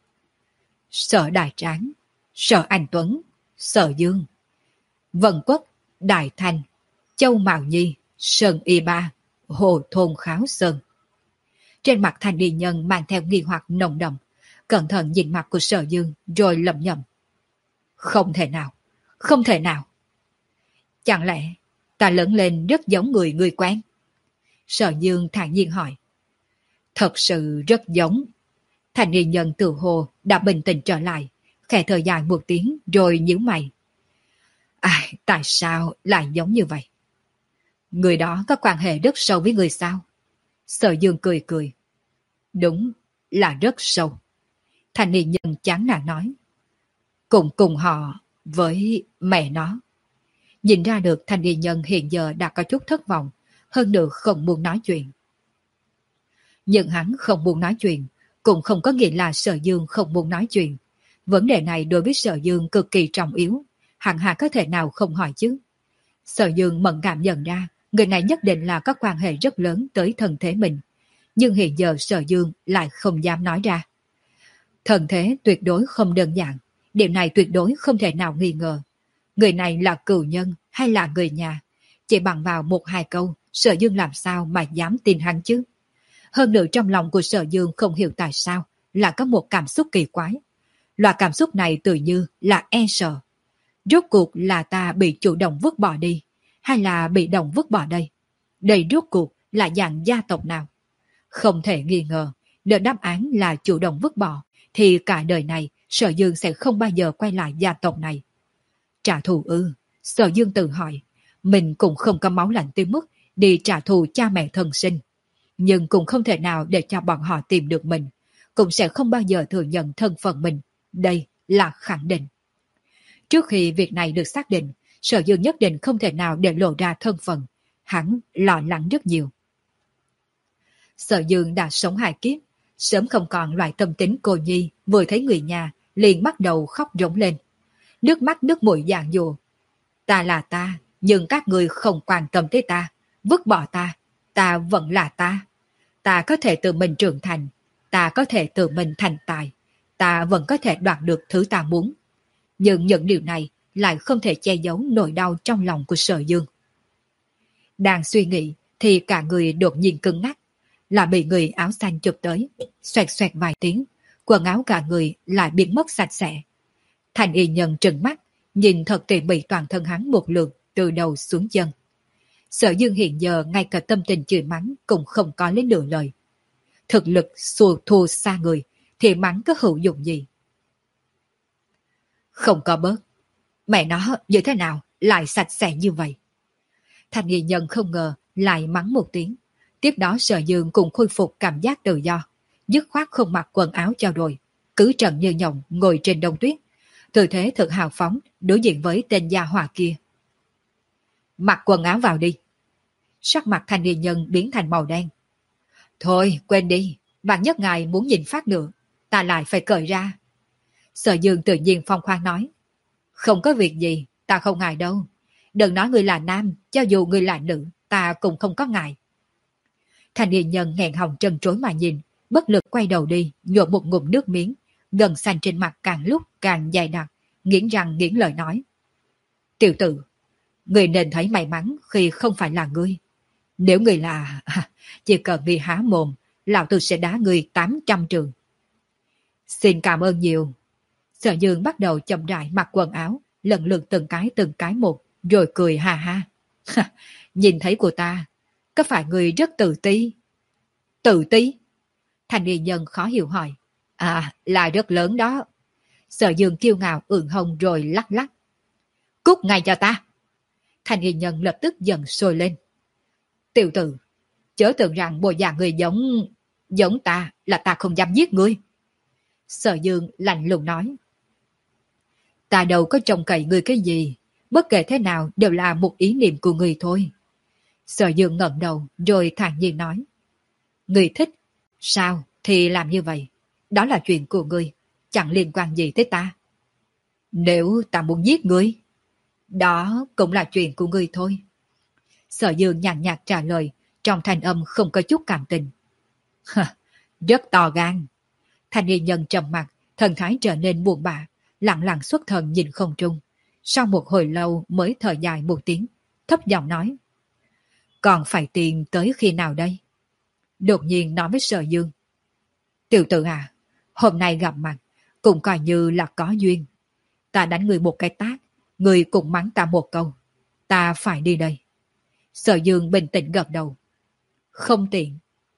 Sở Đại Tráng, Sở Anh Tuấn, Sở Dương, Vân Quốc, Đại Thanh, Châu Mạo Nhi, Sơn Y Ba, Hồ Thôn Kháo Sơn. Trên mặt thanh niên nhân mang theo nghi hoặc nồng đậm, cẩn thận nhìn mặt của Sở Dương rồi lẩm nhẩm. Không thể nào, không thể nào. Chẳng lẽ ta lớn lên rất giống người người quen? Sở Dương thản nhiên hỏi. Thật sự rất giống. Thanh niên nhân tự hồ đã bình tĩnh trở lại, khẽ thở dài một tiếng rồi nhíu mày. Ai, tại sao lại giống như vậy? Người đó có quan hệ rất sâu với người sao? Sở Dương cười cười. Đúng là rất sâu. Thanh niên nhân chán nản nói. Cùng cùng họ với mẹ nó. Nhìn ra được thanh niên nhân hiện giờ đã có chút thất vọng, hơn nữa không muốn nói chuyện. Nhưng hắn không muốn nói chuyện, cũng không có nghĩa là Sở Dương không muốn nói chuyện. Vấn đề này đối với Sở Dương cực kỳ trọng yếu, hẳn hà có thể nào không hỏi chứ. Sở Dương mẫn cảm nhận ra, người này nhất định là có quan hệ rất lớn tới thân thế mình. Nhưng hiện giờ Sở Dương lại không dám nói ra. Thân thế tuyệt đối không đơn giản, điều này tuyệt đối không thể nào nghi ngờ. Người này là cừu nhân hay là người nhà? Chỉ bằng vào một hai câu, Sở Dương làm sao mà dám tin hắn chứ? Hơn nữa trong lòng của Sở Dương không hiểu tại sao là có một cảm xúc kỳ quái. Loại cảm xúc này tự như là e sợ. Rốt cuộc là ta bị chủ động vứt bỏ đi, hay là bị động vứt bỏ đây? Đây rốt cuộc là dạng gia tộc nào? Không thể nghi ngờ, nếu đáp án là chủ động vứt bỏ, thì cả đời này Sở Dương sẽ không bao giờ quay lại gia tộc này. Trả thù ư? Sở Dương tự hỏi, mình cũng không có máu lạnh tới mức đi trả thù cha mẹ thân sinh. Nhưng cũng không thể nào để cho bọn họ tìm được mình, cũng sẽ không bao giờ thừa nhận thân phận mình. Đây là khẳng định. Trước khi việc này được xác định, Sở Dương nhất định không thể nào để lộ ra thân phận. Hắn lo lắng rất nhiều. Sở Dương đã sống hai kiếp, sớm không còn loại tâm tính cô nhi, vừa thấy người nhà liền bắt đầu khóc rống lên. Nước mắt nước mũi giàn dụa. Ta là ta, nhưng các người không quan tâm tới ta, vứt bỏ ta, ta vẫn là ta. Ta có thể tự mình trưởng thành, ta có thể tự mình thành tài, ta vẫn có thể đoạt được thứ ta muốn. Nhưng những điều này lại không thể che giấu nỗi đau trong lòng của Sở Dương. Đang suy nghĩ thì cả người đột nhiên cứng ngắc, là bị người áo xanh chụp tới, xoẹt xoẹt vài tiếng, quần áo cả người lại biến mất sạch sẽ. Thành y nhân trừng mắt, nhìn thật tỉ mỉ toàn thân hắn một lượt từ đầu xuống chân. Sở Dương hiện giờ ngay cả tâm tình chửi mắng cũng không có lấy nửa lời. Thực lực xua thua xa người thì mắng có hữu dụng gì? Không có bớt. Mẹ nó như thế nào lại sạch sẽ như vậy? Thành y nhân không ngờ lại mắng một tiếng. Tiếp đó Sở Dương cũng khôi phục cảm giác tự do, dứt khoát không mặc quần áo cho rồi, cứ trần như nhộng ngồi trên đông tuyết, tư thế thật hào phóng đối diện với tên gia hỏa kia. Mặc quần áo vào đi. Sắc mặt thanh niên nhân biến thành màu đen. Thôi quên đi, bạn nhất ngài muốn nhìn phát nữa, ta lại phải cởi ra. Sở Dương tự nhiên phong khoáng nói. Không có việc gì, ta không ngại đâu. Đừng nói người là nam, cho dù người là nữ, ta cũng không có ngại. Thanh niên nhân nghẹn họng trân trối mà nhìn, bất lực quay đầu đi, nhổ một ngụm nước miếng, gần xanh trên mặt càng lúc càng dày đặc, nghiến răng nghiến lợi nói. Tiểu tử, người nên thấy may mắn khi không phải là ngươi. Nếu người là... chỉ cần ngươi há mồm, lão tử sẽ đá ngươi tám trăm trường. Xin cảm ơn nhiều. Sở Dương bắt đầu chậm rãi mặc quần áo, lần lượt từng cái từng cái một, rồi cười ha ha. Nhìn thấy của ta, có phải người rất tự ti? Tự ti? Thành niên nhân khó hiểu hỏi. À, là rất lớn đó. Sở Dương kiêu ngạo ưỡn hông rồi lắc lắc. Cút ngay cho ta. Thanh y nhân lập tức giận sôi lên. Tiểu tử, chớ tưởng rằng bộ dạng người giống giống ta là ta không dám giết ngươi. Sở Dương lạnh lùng nói. Ta đâu có trông cậy ngươi cái gì, bất kể thế nào đều là một ý niệm của ngươi thôi. Sở Dương ngẩng đầu rồi thản nhiên nói. Ngươi thích, sao thì làm như vậy, đó là chuyện của ngươi, chẳng liên quan gì tới ta. Nếu ta muốn giết ngươi, đó cũng là chuyện của ngươi thôi. Sở Dương nhàn nhạt trả lời, trong thanh âm không có chút cảm tình. Rất to gan. Thanh y nhân trầm mặt, thần thái trở nên buồn bã, lặng lặng xuất thần nhìn không trung. Sau một hồi lâu mới thở dài một tiếng, thấp giọng nói. Còn phải tiền tới khi nào đây? Đột nhiên nói với Sở Dương. Tiểu tử à, hôm nay gặp mặt, cũng coi như là có duyên. Ta đánh người một cái tát, người cũng mắng ta một câu. Ta phải đi đây. Sở Dương bình tĩnh gật đầu. Không tiện.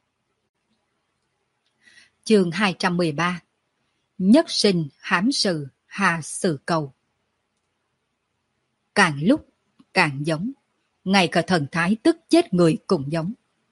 Chương hai trăm mười ba. Nhất sinh hám sự hà sự cầu. Càng lúc càng giống, ngay cả thần thái tức chết người cũng giống.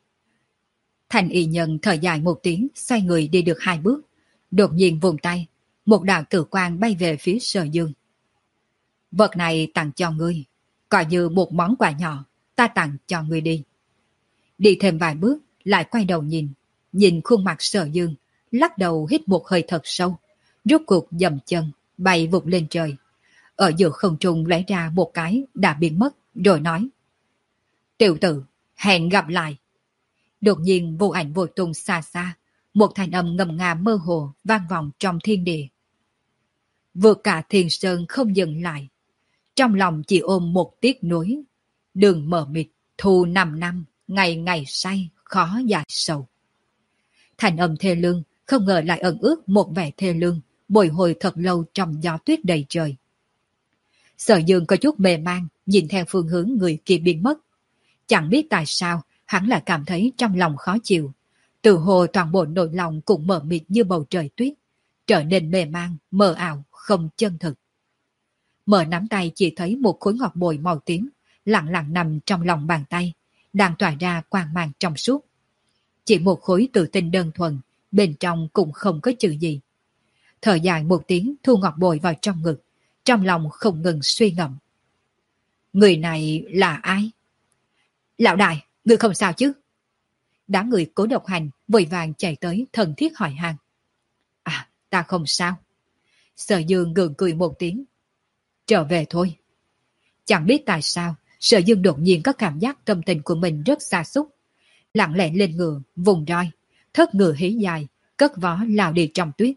Thành y nhân thở dài một tiếng, xoay người đi được hai bước, đột nhiên vùng tay, một đạo tử quang bay về phía Sở Dương. Vật này tặng cho ngươi, coi như một món quà nhỏ, ta tặng cho ngươi đi. Đi thêm vài bước, lại quay đầu nhìn, nhìn khuôn mặt Sở Dương, lắc đầu hít một hơi thật sâu, rốt cuộc dầm chân, bay vụt lên trời. Ở giữa không trung lóe ra một cái đã biến mất, rồi nói. Tiểu tử, hẹn gặp lại. Đột nhiên vô ảnh vô tung xa xa, một thanh âm ngầm ngà mơ hồ vang vọng trong thiên địa. Vượt cả thiên sơn không dừng lại, trong lòng chỉ ôm một tiếc nuối. Đường mờ mịt, thu năm năm, ngày ngày say, khó giải sầu. Thanh âm thê lương, không ngờ lại ẩn ước một vẻ thê lương, bồi hồi thật lâu trong gió tuyết đầy trời. Sở Dương có chút mê man, nhìn theo phương hướng người kia biến mất. Chẳng biết tại sao, hắn lại cảm thấy trong lòng khó chịu. Từ hồ toàn bộ nội lòng cũng mờ mịt như bầu trời tuyết, trở nên mê man, mờ ảo, không chân thực. Mở nắm tay chỉ thấy một khối ngọc bội màu tím, lặng lặng nằm trong lòng bàn tay, đang tỏa ra quang mang trong suốt. Chỉ một khối tự tinh đơn thuần, bên trong cũng không có chữ gì. Thở dài một tiếng thu ngọc bội vào trong ngực, trong lòng không ngừng suy ngẫm. Người này là ai? Lão đại, người không sao chứ? Đám người Cố Độc Hành vội vàng chạy tới thân thiết hỏi han. À, ta không sao. Sở Dương gượng cười một tiếng. Trở về thôi. Chẳng biết tại sao, Sở Dương đột nhiên có cảm giác tâm tình của mình rất xa xúc. Lặng lẽ lên ngựa, vùng roi, thất ngựa hí dài, cất vó lao đi trong tuyết.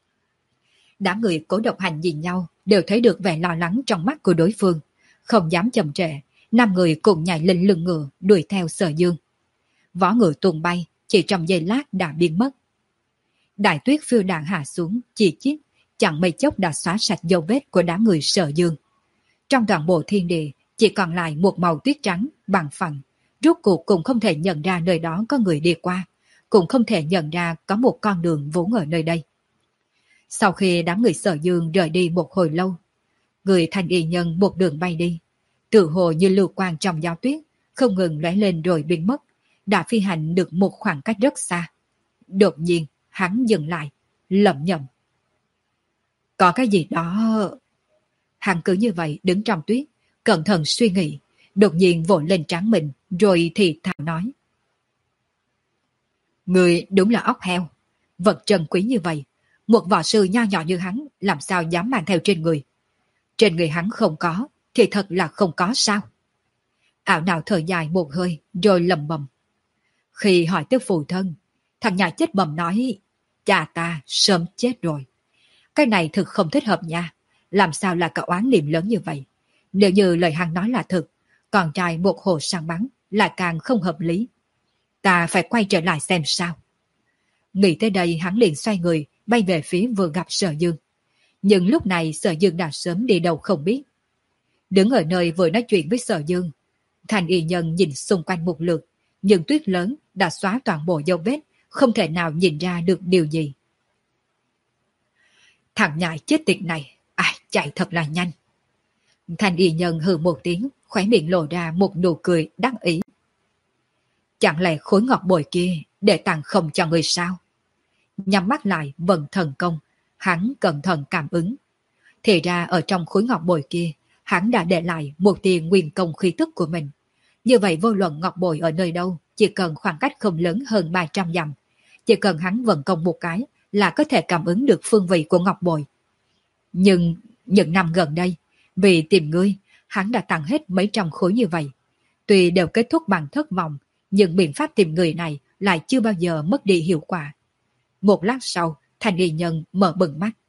Đám người Cố Độc Hành nhìn nhau, đều thấy được vẻ lo lắng trong mắt của đối phương. Không dám chậm trễ, năm người cùng nhảy lên lưng ngựa, đuổi theo Sở Dương. Vó ngựa tung bay, chỉ trong giây lát đã biến mất. Đại tuyết phiêu đạn hạ xuống, chỉ chít, chẳng mấy chốc đã xóa sạch dấu vết của đám người Sở Dương. Trong toàn bộ thiên địa, chỉ còn lại một màu tuyết trắng, bằng phẳng. Rốt cuộc cũng không thể nhận ra nơi đó có người đi qua, cũng không thể nhận ra có một con đường vốn ở nơi đây. Sau khi đám người Sở Dương rời đi một hồi lâu, người thanh y nhân một đường bay đi, tự hồ như lưu quang trong gió tuyết, không ngừng lóe lên rồi biến mất, đã phi hành được một khoảng cách rất xa. Đột nhiên, hắn dừng lại, lẩm nhẩm. Có cái gì đó... Hắn cứ như vậy đứng trong tuyết, cẩn thận suy nghĩ, đột nhiên vội lên trán mình, rồi thì thào nói. Người đúng là ốc heo, vật trân quý như vậy, một võ sư nho nhỏ như hắn làm sao dám mang theo trên người. Trên người hắn không có, thì thật là không có sao. Ảo nào thở dài một hơi, rồi lầm bầm. Khi hỏi tới phụ thân, thằng nhà chết bầm nói, cha ta sớm chết rồi. Cái này thực không thích hợp nha, làm sao là cả oán niệm lớn như vậy. Nếu như lời hắn nói là thực, con trai một hồ săn bắn lại càng không hợp lý. Ta phải quay trở lại xem sao. Nghĩ tới đây hắn liền xoay người, bay về phía vừa gặp Sở Dương. Nhưng lúc này Sở Dương đã sớm đi đâu không biết. Đứng ở nơi vừa nói chuyện với Sở Dương, Thành y nhân nhìn xung quanh một lượt, nhưng tuyết lớn đã xóa toàn bộ dấu vết, không thể nào nhìn ra được điều gì. Thằng nhãi chết tiệt này, ai chạy thật là nhanh. Thanh y nhân hừ một tiếng, khóe miệng lộ ra một nụ cười đắc ý. Chẳng lẽ khối ngọc bội kia để tặng không cho người sao? Nhắm mắt lại vận thần công, hắn cẩn thận cảm ứng. Thì ra ở trong khối ngọc bội kia, hắn đã để lại một tia nguyên công khí tức của mình. Như vậy vô luận ngọc bội ở nơi đâu, chỉ cần khoảng cách không lớn hơn ba trăm dặm. Chỉ cần hắn vận công một cái là có thể cảm ứng được phương vị của ngọc bội. Nhưng những năm gần đây, vì tìm ngươi, hắn đã tặng hết mấy trăm khối như vậy. Tuy đều kết thúc bằng thất vọng, nhưng biện pháp tìm người này lại chưa bao giờ mất đi hiệu quả. Một lát sau, Thanh y nhân mở bừng mắt.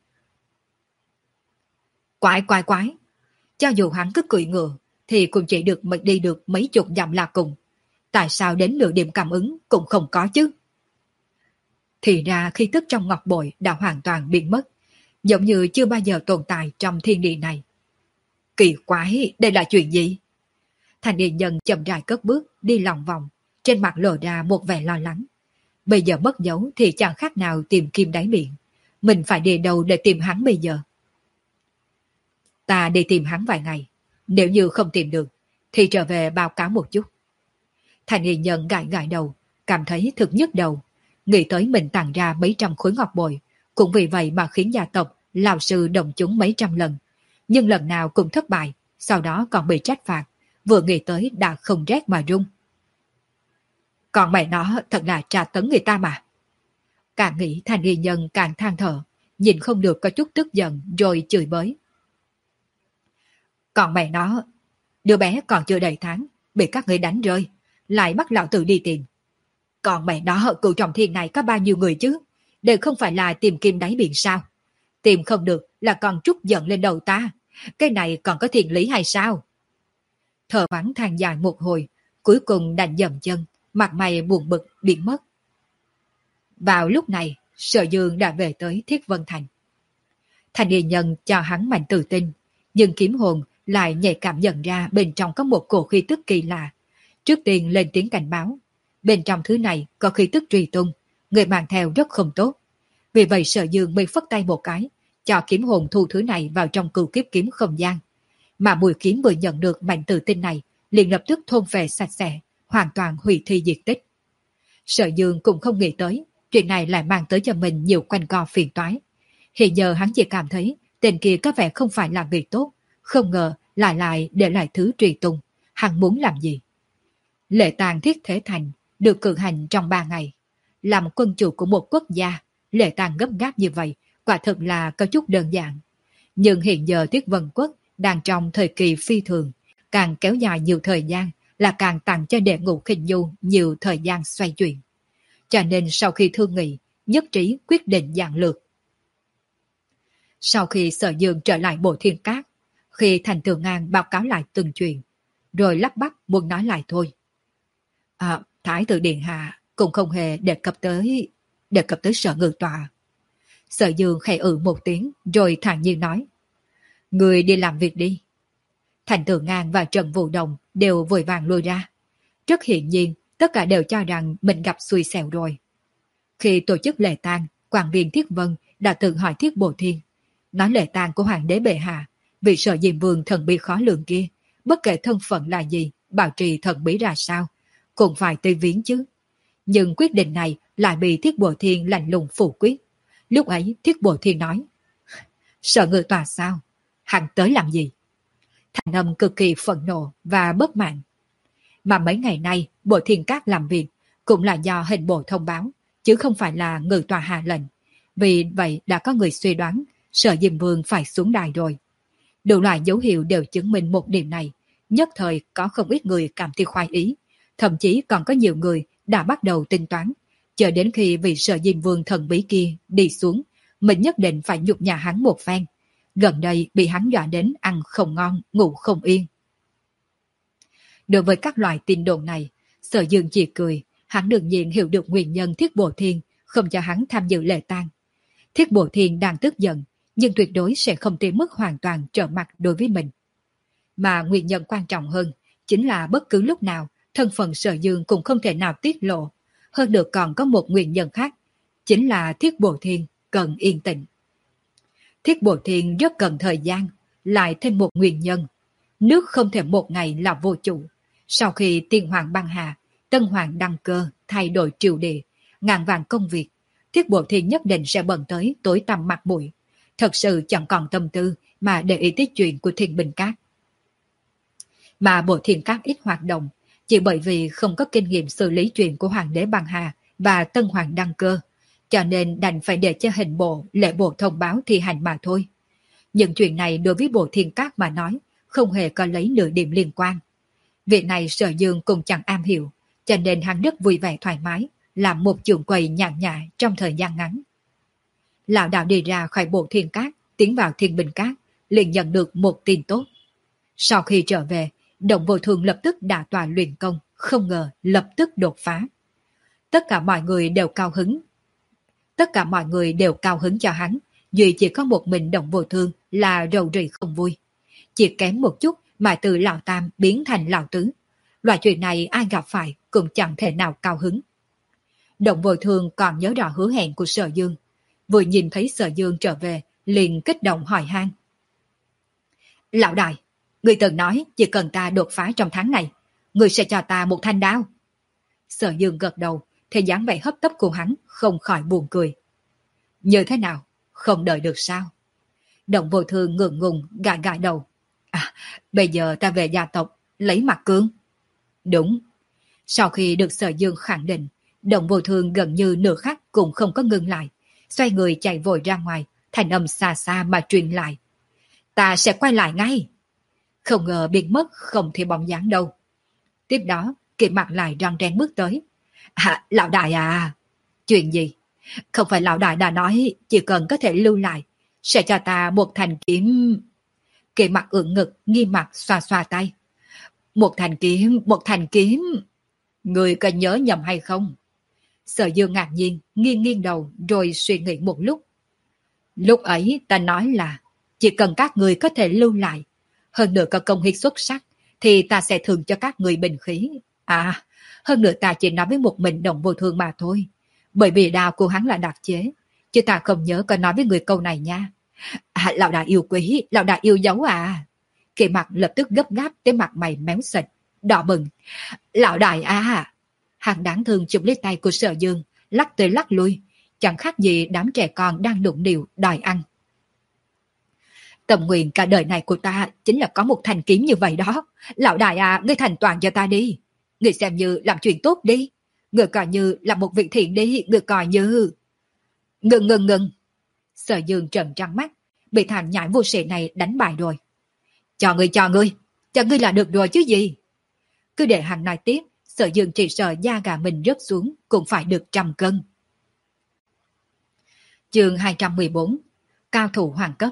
Quái quái quái, cho dù hắn cứ cưỡi ngựa, thì cũng chỉ được mình đi được mấy chục dặm là cùng. Tại sao đến nửa điểm cảm ứng cũng không có chứ? Thì ra khí tức trong ngọc bội đã hoàn toàn biến mất, giống như chưa bao giờ tồn tại trong thiên địa này. Kỳ quái, đây là chuyện gì? Thanh y nhân chậm rãi cất bước đi lòng vòng, trên mặt lộ ra một vẻ lo lắng. Bây giờ mất dấu thì chẳng khác nào tìm kim đáy biển. Mình phải đi đâu để tìm hắn bây giờ? Ta đi tìm hắn vài ngày, nếu như không tìm được thì trở về báo cáo một chút. Thanh y nhân gãi gãi đầu, cảm thấy thực nhức đầu, nghĩ tới mình tặng ra mấy trăm khối ngọc bội, cũng vì vậy mà khiến gia tộc lão sư động chúng mấy trăm lần, nhưng lần nào cũng thất bại, sau đó còn bị trách phạt, vừa nghĩ tới đã không rét mà run. Còn mẹ nó thật là tra tấn người ta mà. Càng nghĩ Thanh y nhân càng than thở, nhìn không được có chút tức giận rồi chửi bới. Còn mẹ nó, đứa bé còn chưa đầy tháng, bị các người đánh rơi, lại bắt lão tử đi tìm. Còn mẹ nó, cựu trọng thiên này có bao nhiêu người chứ? Đều không phải là tìm kim đáy biển sao? Tìm không được là còn trút giận lên đầu ta. Cái này còn có thiện lý hay sao? Thở vắng than dài một hồi, cuối cùng đành dậm chân, mặt mày buồn bực biến mất. Vào lúc này, Sở Dương đã về tới Thiết Vân Thành. Thanh y nhân cho hắn mạnh tự tin, nhưng kiếm hồn lại nhạy cảm nhận ra bên trong có một cổ khí tức kỳ lạ. Trước tiên lên tiếng cảnh báo, bên trong thứ này có khí tức truy tung, người mang theo rất không tốt. Vì vậy Sở Dương mới phất tay một cái, cho kiếm hồn thu thứ này vào trong cửu kiếp kiếm không gian. Mà mùi kiếm vừa nhận được mạnh tự tin này, liền lập tức thôn phệ sạch sẽ, hoàn toàn hủy thi diệt tích. Sở Dương cũng không nghĩ tới, chuyện này lại mang tới cho mình nhiều quanh co phiền toái. Hiện giờ hắn chỉ cảm thấy tên kia có vẻ không phải là người tốt, không ngờ lại lại để lại thứ truy tung. Hắn muốn làm gì? Lễ tang Thiết Thế Thành được cử hành trong ba ngày. Làm quân chủ của một quốc gia, lễ tang gấp gáp như vậy quả thực là có chút đơn giản. Nhưng hiện giờ Thiết Vân Quốc đang trong thời kỳ phi thường, càng kéo dài nhiều thời gian là càng tặng cho đệ ngũ Khinh Nhu nhiều thời gian xoay chuyển. Cho nên sau khi thương nghị, nhất trí quyết định giản lược. Sau khi Sở Dương trở lại Bộ Thiên Cát, khi Thành Tường Ngang báo cáo lại từng chuyện, rồi lắp bắp muốn nói lại thôi. À, Thái tử Điện Hạ cũng không hề đề cập tới đề cập tới Sở Ngự Tọa. Sở Dương khẽ ử một tiếng rồi thản nhiên nói. Người đi làm việc đi. Thành Tường Ngang và Trần Vũ Đồng đều vội vàng lùi ra. Rất hiển nhiên, tất cả đều cho rằng mình gặp xui xẻo rồi. Khi tổ chức lễ tang, quan viên Thiết Vân đã tự hỏi Thiết Bồ Thiên, nói lễ tang của Hoàng đế bệ hạ, vị Sở Diêm Vương thần bí khó lường kia, bất kể thân phận là gì, bảo trì thần bí ra sao, cũng phải tới viếng chứ. Nhưng quyết định này lại bị Thiết Bồ Thiên lạnh lùng phủ quyết. Lúc ấy Thiết Bồ Thiên nói, Sở Ngự Tòa sao? Hắn tới làm gì? Thành âm cực kỳ phẫn nộ và bất mãn. Mà mấy ngày nay Bộ Thiên Cát làm việc cũng là do hình bộ thông báo, chứ không phải là Ngự Tòa hạ lệnh. Vì vậy đã có người suy đoán Sở Diêm Vương phải xuống đài rồi. Đủ loại dấu hiệu đều chứng minh một điểm này. Nhất thời có không ít người cảm thấy khoái ý, thậm chí còn có nhiều người đã bắt đầu tính toán, chờ đến khi vị Sở Diêm Vương thần bí kia đi xuống, mình nhất định phải nhục nhã hắn một phen. Gần đây bị hắn dọa đến ăn không ngon, ngủ không yên. Đối với các loại tin đồn này, Sở Dương chỉ cười, hắn đương nhiên hiểu được nguyên nhân Thiết Bồ Thiên không cho hắn tham dự lễ tang. Thiết Bồ Thiên đang tức giận, nhưng tuyệt đối sẽ không tới mức hoàn toàn trở mặt đối với mình. Mà nguyên nhân quan trọng hơn chính là bất cứ lúc nào thân phận Sở Dương cũng không thể nào tiết lộ. Hơn được còn có một nguyên nhân khác, chính là Thiết Bồ Thiên cần yên tĩnh. Thiết Bộ Thiên rất cần thời gian, lại thêm một nguyên nhân. Nước không thể một ngày là vô chủ. Sau khi tiên hoàng băng hà, tân hoàng đăng cơ, thay đổi triều địa, ngàn vàng công việc, Thiết Bộ Thiên nhất định sẽ bận tới tối tăm mặt mũi. Thật sự chẳng còn tâm tư mà để ý tới chuyện của Thiên Bình Các. Mà Bộ Thiên Các ít hoạt động, chỉ bởi vì không có kinh nghiệm xử lý chuyện của Hoàng đế băng hà và tân hoàng đăng cơ, cho nên đành phải để cho hình bộ, lễ bộ thông báo thi hành mà thôi. Những chuyện này đối với Bộ Thiên Các mà nói, không hề có lấy nửa điểm liên quan. Việc này Sở Dương cũng chẳng am hiểu, cho nên hắn rất vui vẻ thoải mái, làm một trường quầy nhàn nhã trong thời gian ngắn. Lão đạo đi ra khỏi Bộ Thiên Các, tiến vào Thiên Bình Các, liền nhận được một tin tốt. Sau khi trở về, Động Vô Thương lập tức đả tọa luyện công, không ngờ lập tức đột phá. Tất cả mọi người đều cao hứng. Tất cả mọi người đều cao hứng cho hắn, duy chỉ có một mình Động Vô Thương là rầu rĩ không vui. Chỉ kém một chút mà từ lão tam biến thành lão tứ. Loại chuyện này ai gặp phải cũng chẳng thể nào cao hứng. Động Vô Thương còn nhớ rõ hứa hẹn của Sở Dương. Vừa nhìn thấy Sở Dương trở về, liền kích động hỏi han. Lão đại, người từng nói chỉ cần ta đột phá trong tháng này, người sẽ cho ta một thanh đao. Sở Dương gật đầu, thì dáng vẻ hấp tấp của hắn không khỏi buồn cười. Như thế nào? Không đợi được sao? Động Vô Thương ngượng ngùng gãi gãi đầu. À, bây giờ ta về gia tộc, lấy mặt cương. Đúng. Sau khi được Sở Dương khẳng định, Động Vô Thương gần như nửa khắc cũng không có ngừng lại. Xoay người chạy vội ra ngoài, thành âm xa xa mà truyền lại. Ta sẽ quay lại ngay. Không ngờ biến mất không thấy bóng dáng đâu. Tiếp đó, Kỳ Mặc lại răng rén bước tới. À, lão đại à. Chuyện gì? Không phải lão đại đã nói chỉ cần có thể lưu lại, sẽ cho ta một thanh kiếm. Kỳ Mặc ưỡn ngực, nghiêm mặt xoa xoa tay. Một thanh kiếm, một thanh kiếm. Người có nhớ nhầm hay không? Sở Dương ngạc nhiên, nghiêng nghiêng đầu rồi suy nghĩ một lúc. Lúc ấy ta nói là chỉ cần các người có thể lưu lại, hơn nữa có công hiến xuất sắc, thì ta sẽ thưởng cho các người bình khí. À, hơn nữa ta chỉ nói với một mình Động Vô Thương mà thôi. Bởi vì đao của hắn là đặc chế, chứ ta không nhớ có nói với người câu này nha. À, lão đại yêu quý, lão đại yêu dấu à. Kỳ Mặc lập tức gấp gáp tới mặt mày méo xịt, đỏ bừng. Lão đại à. Hắn đáng thương chụp lấy tay của Sở Dương, lắc tới lắc lui, chẳng khác gì đám trẻ con đang đụng điều đòi ăn. Tâm nguyện cả đời này của ta chính là có một thanh kiếm như vậy đó. Lão đại à, ngươi thành toàn cho ta đi. Ngươi xem như làm chuyện tốt đi. Ngươi coi như là một vị thiện đi, ngươi coi như... Ngừng ngừng ngừng. Sở Dương trợn trắng mắt, bị thằng nhãi vô sỉ này đánh bại rồi. Cho ngươi cho ngươi, cho ngươi là được rồi chứ gì. Cứ để hắn nói tiếp, Sở Dương chỉ sợ da gà mình rớt xuống cũng phải được trăm cân. Chương hai trăm mười bốn. Cao thủ hoàng cấp.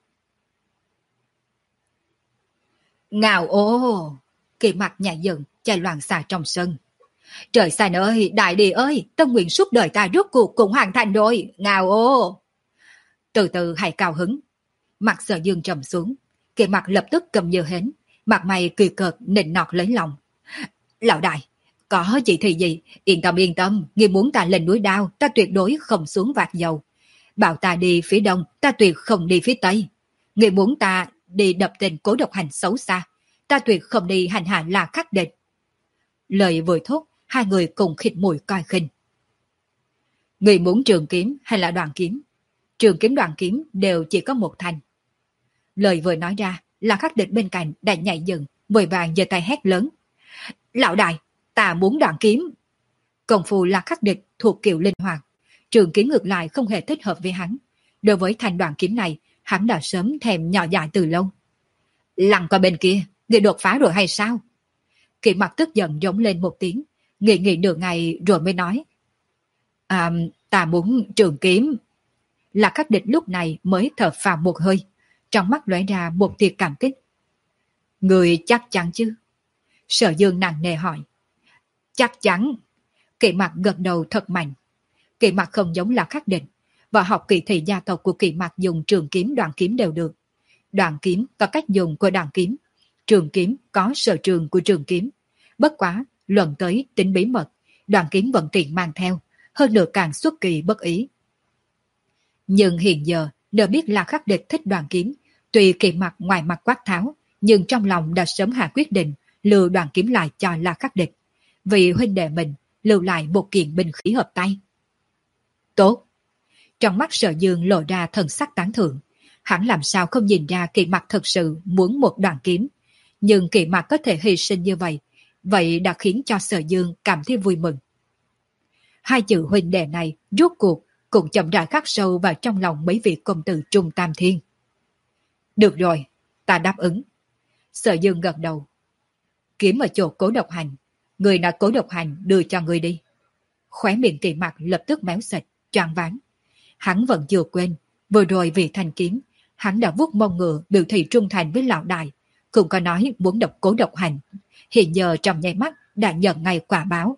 Ngào ô! Kỳ Mặc nhảy dựng, chạy loạn xạ trong sân. Trời xanh ơi, đại địa ơi, tâm nguyện suốt đời ta rốt cuộc cũng hoàn thành rồi, ngào ô! Từ từ hãy cao hứng. Mặt Sở Dương trầm xuống, Kỳ Mặc lập tức cầm như hến, mặt mày cười cợt nịnh nọt lấy lòng. Lão đại, có chỉ thị gì, yên tâm yên tâm, ngươi muốn ta lên núi đao, ta tuyệt đối không xuống vạt dầu. Bảo ta đi phía đông, ta tuyệt không đi phía tây. Ngươi muốn ta đi đập tên cố độc hành xấu xa, ta tuyệt không đi hành hạ là khắc địch. Lời vừa thốt, hai người cùng khịt mũi coi khinh. Ngươi muốn trường kiếm hay là đoàn kiếm? Trường kiếm đoàn kiếm đều chỉ có một thanh. Lời vừa nói ra, là khắc địch bên cạnh đã nhảy dựng, vội vàng giơ tay hét lớn. Lão đại, ta muốn đoàn kiếm. Công phu là khắc địch thuộc kiểu linh hoạt, trường kiếm ngược lại không hề thích hợp với hắn. Đối với thanh đoàn kiếm này, hắn đã sớm thèm nhỏ dại từ lâu. Lặng qua bên kia, người đột phá rồi hay sao? Kỳ Mặc tức giận giống lên một tiếng, nghĩ nghĩ nửa ngày rồi mới nói. À, ta muốn trường kiếm. Là khắc địch lúc này mới thở phào một hơi, trong mắt lóe ra một tia cảm kích. Người chắc chắn chứ? Sở Dương nặng nề hỏi. Chắc chắn. Kỳ Mặc gật đầu thật mạnh. Kỳ Mặc không giống là khắc địch. Và học kỳ thị gia tộc của Kỳ Mặc dùng trường kiếm đoạn kiếm đều được. Đoạn kiếm có cách dùng của đoạn kiếm. Trường kiếm có sở trường của trường kiếm. Bất quá, luận tới tính bí mật, đoạn kiếm vẫn tiện mang theo, hơn nữa càng xuất kỳ bất ý. Nhưng hiện giờ, Đều biết là Khắc Địch thích Đoàn Kiếm, tuy Kỳ Mặc ngoài mặt quát tháo, nhưng trong lòng đã sớm hạ quyết định lưu Đoàn Kiếm lại cho là Khắc Địch, vì huynh đệ mình lưu lại một kiện binh khí hợp tay. Tốt! Trong mắt Sở Dương lộ ra thần sắc tán thưởng, hắn làm sao không nhìn ra Kỳ Mặc thật sự muốn một đoàn kiếm, nhưng Kỳ Mặc có thể hy sinh như vậy, vậy đã khiến cho Sở Dương cảm thấy vui mừng. Hai chữ huynh đệ này rốt cuộc cũng chậm rãi khắc sâu vào trong lòng mấy vị công tử Trung Tam Thiên. Được rồi, ta đáp ứng. Sở Dương gật đầu. Kiếm ở chỗ Cố Độc Hành, người nào Cố Độc Hành đưa cho người đi. Khóe miệng Kỳ Mặc lập tức méo sạch, choáng váng. Hắn vẫn chưa quên, vừa rồi vì thanh kiếm, hắn đã vuốt mông ngựa biểu thị trung thành với lão đại, cũng có nói muốn độc Cố Độc Hành. Hiện giờ trong nháy mắt đã nhận ngay quả báo.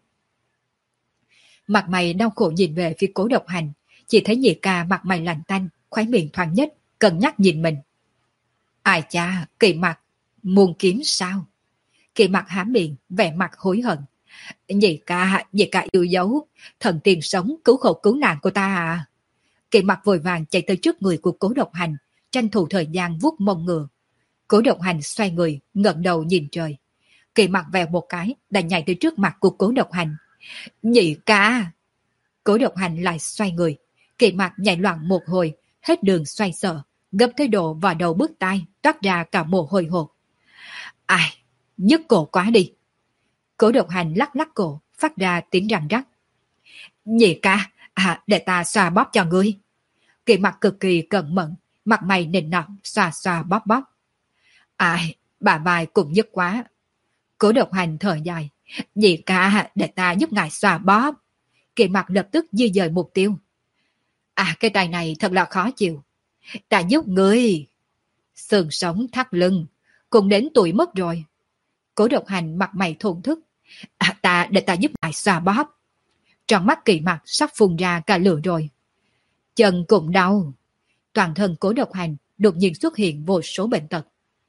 Mặt mày đau khổ nhìn về phía Cố Độc Hành, chỉ thấy Nhị ca mặt mày lạnh tanh, khóe miệng thoáng nhất, cân nhắc nhìn mình. Ai cha, Kỳ Mặc, muốn kiếm sao? Kỳ Mặc há miệng, vẻ mặt hối hận. Nhị ca, nhị ca yêu dấu, thần tiên sống cứu khổ cứu nạn của ta à? Kỳ Mặc vội vàng chạy tới trước người của Cố Độc Hành, tranh thủ thời gian vuốt mông ngựa. Cố Độc Hành xoay người, ngẩng đầu nhìn trời. Kỳ Mặc vèo một cái, đã nhảy tới trước mặt của Cố Độc Hành. Nhị ca! Cố Độc Hành lại xoay người. Kỳ Mặc nhảy loạn một hồi, hết đường xoay sở, gấp tới độ vào đầu bước tai, toát ra cả mồ hôi hột. Ai, nhức cổ quá đi. Cố Độc Hành lắc lắc cổ, phát ra tiếng răng rắc. Nhị ca, à, để ta xoa bóp cho ngươi. Kỳ Mặc cực kỳ cẩn mẫn, mặt mày nịnh nọt, xoa xoa bóp bóp. Ai, bà vai cũng nhức quá. Cố Độc Hành thở dài. Nhị ca, để ta giúp ngài xoa bóp. Kỳ Mặc lập tức di dời mục tiêu. À, cái tay này thật là khó chịu. Ta giúp ngươi. Xương sống thắt lưng, cũng đến tuổi mất rồi. Cố Độc Hành mặt mày thổn thức. À, ta để ta giúp ngài xoa bóp. Trong mắt Kỳ Mặc sắp phun ra cả lửa rồi. Chân cũng đau. Toàn thân Cố Độc Hành đột nhiên xuất hiện vô số bệnh tật.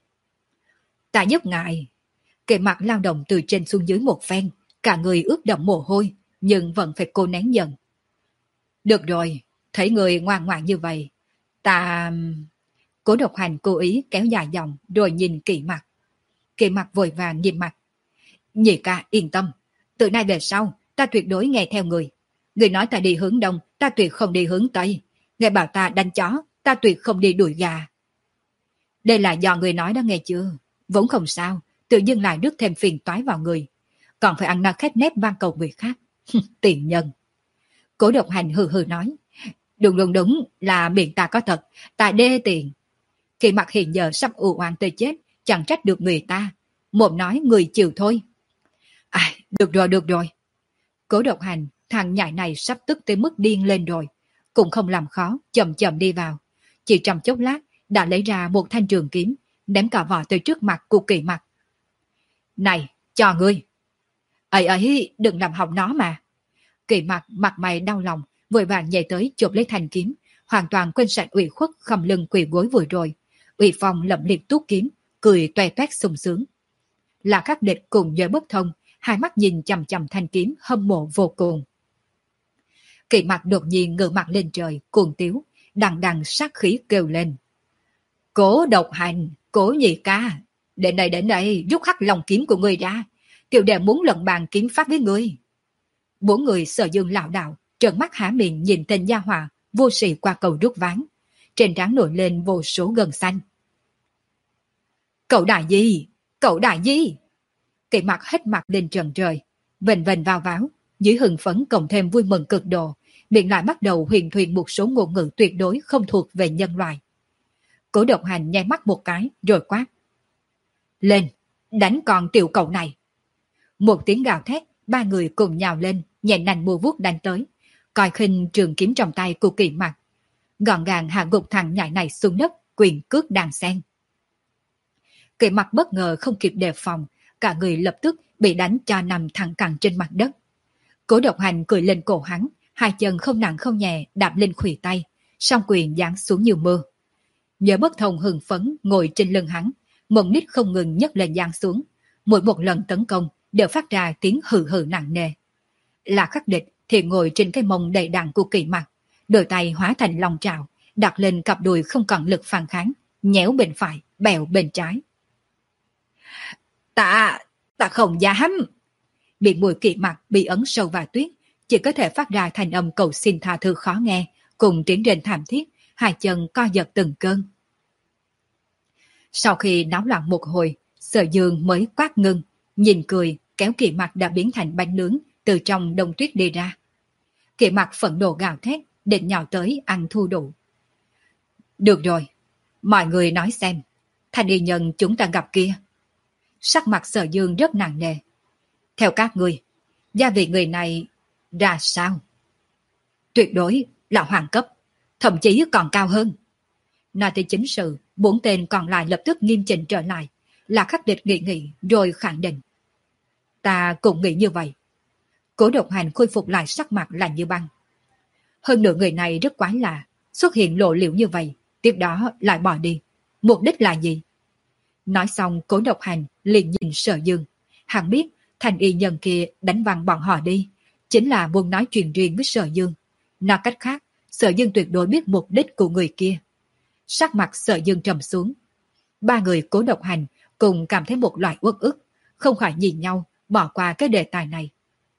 Ta giúp ngài. Kỳ Mặc lao động từ trên xuống dưới một phen, cả người ướt đẫm mồ hôi, nhưng vẫn phải cố nén giận. Được rồi, thấy người ngoan ngoãn như vậy, ta... Cố Độc Hành cố ý kéo dài dòng rồi nhìn Kỳ Mặc. Kỳ Mặc vội vàng nhìn mặt. Nhị ca yên tâm, từ nay về sau ta tuyệt đối nghe theo người. Người nói ta đi hướng đông, ta tuyệt không đi hướng tây. Người bảo ta đánh chó, ta tuyệt không đi đuổi gà. Đây là do người nói đó nghe chưa? Vốn không sao, tự dưng lại rước thêm phiền toái vào người. Còn phải ăn nói khép nép van cầu người khác. Tiền nhân. Cố Độc Hành hừ hừ nói. Đúng đúng đúng là miệng ta có thật, ta đê tiền. Kỳ Mặc hiện giờ sắp u oan tới chết, chẳng trách được người ta. Mồm nói người chịu thôi. À, được rồi, được rồi. Cố Độc Hành, thằng nhãi này sắp tức tới mức điên lên rồi. Cũng không làm khó, chậm chậm đi vào. Chỉ trong chốc lát, đã lấy ra một thanh trường kiếm, ném cả vỏ tới trước mặt của Kỳ Mặc. Này, cho ngươi. Ấy ấy, đừng làm hỏng nó mà. Kỳ Mặc mặt mày đau lòng, vội vàng nhảy tới chụp lấy thanh kiếm, hoàn toàn quên sạch ủy khuất khầm lưng quỳ gối vừa rồi. Ủy Phong lẩm liệt tuốt kiếm, cười toe toét sung sướng. Là Khắc Địch cùng Giới Bất Thông, hai mắt nhìn chằm chằm thanh kiếm hâm mộ vô cùng. Kỳ Mặc đột nhiên ngửa mặt lên trời, cuồng tiếu, đằng đằng sát khí kêu lên. Cố Độc Hành, Cố nhị ca, đến đây đến đây, rút hắc lòng kiếm của ngươi ra. Tiểu đệ muốn lần bàn kiếm pháp với ngươi. Bốn người Sở Dương lảo đảo, trợn mắt há miệng nhìn tên gia hỏa vô sỉ qua cầu rút ván. Trên trán nổi lên vô số gân xanh. Cậu đại gì? Cậu đại gì? Kỳ Mặc hết mặt lên trần trời, vền vền vào váo, dưới hừng phấn cộng thêm vui mừng cực độ, miệng lại bắt đầu huyền thuyên một số ngôn ngữ tuyệt đối không thuộc về nhân loại. Cố Độc Hành nháy mắt một cái rồi quát. Lên, đánh con tiểu cậu này. Một tiếng gào thét, ba người cùng nhào lên, nhẹ nành mua vuốt đánh tới, coi khinh trường kiếm trong tay của Kỳ Mặc. Gọn gàng hạ gục thằng nhãi này xuống đất, quyền cước đàn sen. Kỳ Mặc bất ngờ không kịp đề phòng, cả người lập tức bị đánh cho nằm thẳng cẳng trên mặt đất. Cố Độc Hành cười lên cổ hắn, hai chân không nặng không nhẹ đạp lên khuỷu tay, song quyền giáng xuống như mưa. Nhớ Bất Thông hừng phấn ngồi trên lưng hắn, mông nít không ngừng nhấc lên giáng xuống, mỗi một lần tấn công đều phát ra tiếng hừ hừ nặng nề. Là Khắc Địch thì ngồi trên cái mông đầy đặn của Kỳ Mặc, đôi tay hóa thành lòng trào, đặt lên cặp đùi không còn lực phản kháng, nhéo bên phải, bèo bên trái. Ta, ta không dám. Miệng mũi Kỵ Mặc bị ấn sâu vào tuyết, chỉ có thể phát ra thành âm cầu xin tha thứ khó nghe, cùng tiếng rên thảm thiết, hai chân co giật từng cơn. Sau khi náo loạn một hồi, Sở Dương mới quát ngưng, nhìn cười, kéo Kỵ Mặc đã biến thành bánh nướng từ trong đông tuyết đi ra. Kỵ Mặc phẫn nộ gào thét, định nhào tới ăn thu đủ. Được rồi, mọi người nói xem, thanh y nhân chúng ta gặp kia. Sắc mặt Sở Dương rất nặng nề. Theo các người, gia vị người này ra sao? Tuyệt đối là hoàng cấp, thậm chí còn cao hơn. Nói tới chính sự, bốn tên còn lại lập tức nghiêm chỉnh trở lại, là Khắc Địch nghị nghị rồi khẳng định. Ta cũng nghĩ như vậy. Cố Độc Hành khôi phục lại sắc mặt lạnh như băng. Hơn nữa người này rất quái lạ, xuất hiện lộ liễu như vậy, tiếp đó lại bỏ đi. Mục đích là gì? Nói xong Cố Độc Hành liền nhìn Sở Dương. Hắn biết thành y nhân kia đánh văng bọn họ đi, chính là muốn nói chuyện riêng với Sở Dương. Nói cách khác, Sở Dương tuyệt đối biết mục đích của người kia. Sắc mặt Sở Dương trầm xuống. Ba người Cố Độc Hành cùng cảm thấy một loại uất ức, không khỏi nhìn nhau, bỏ qua cái đề tài này.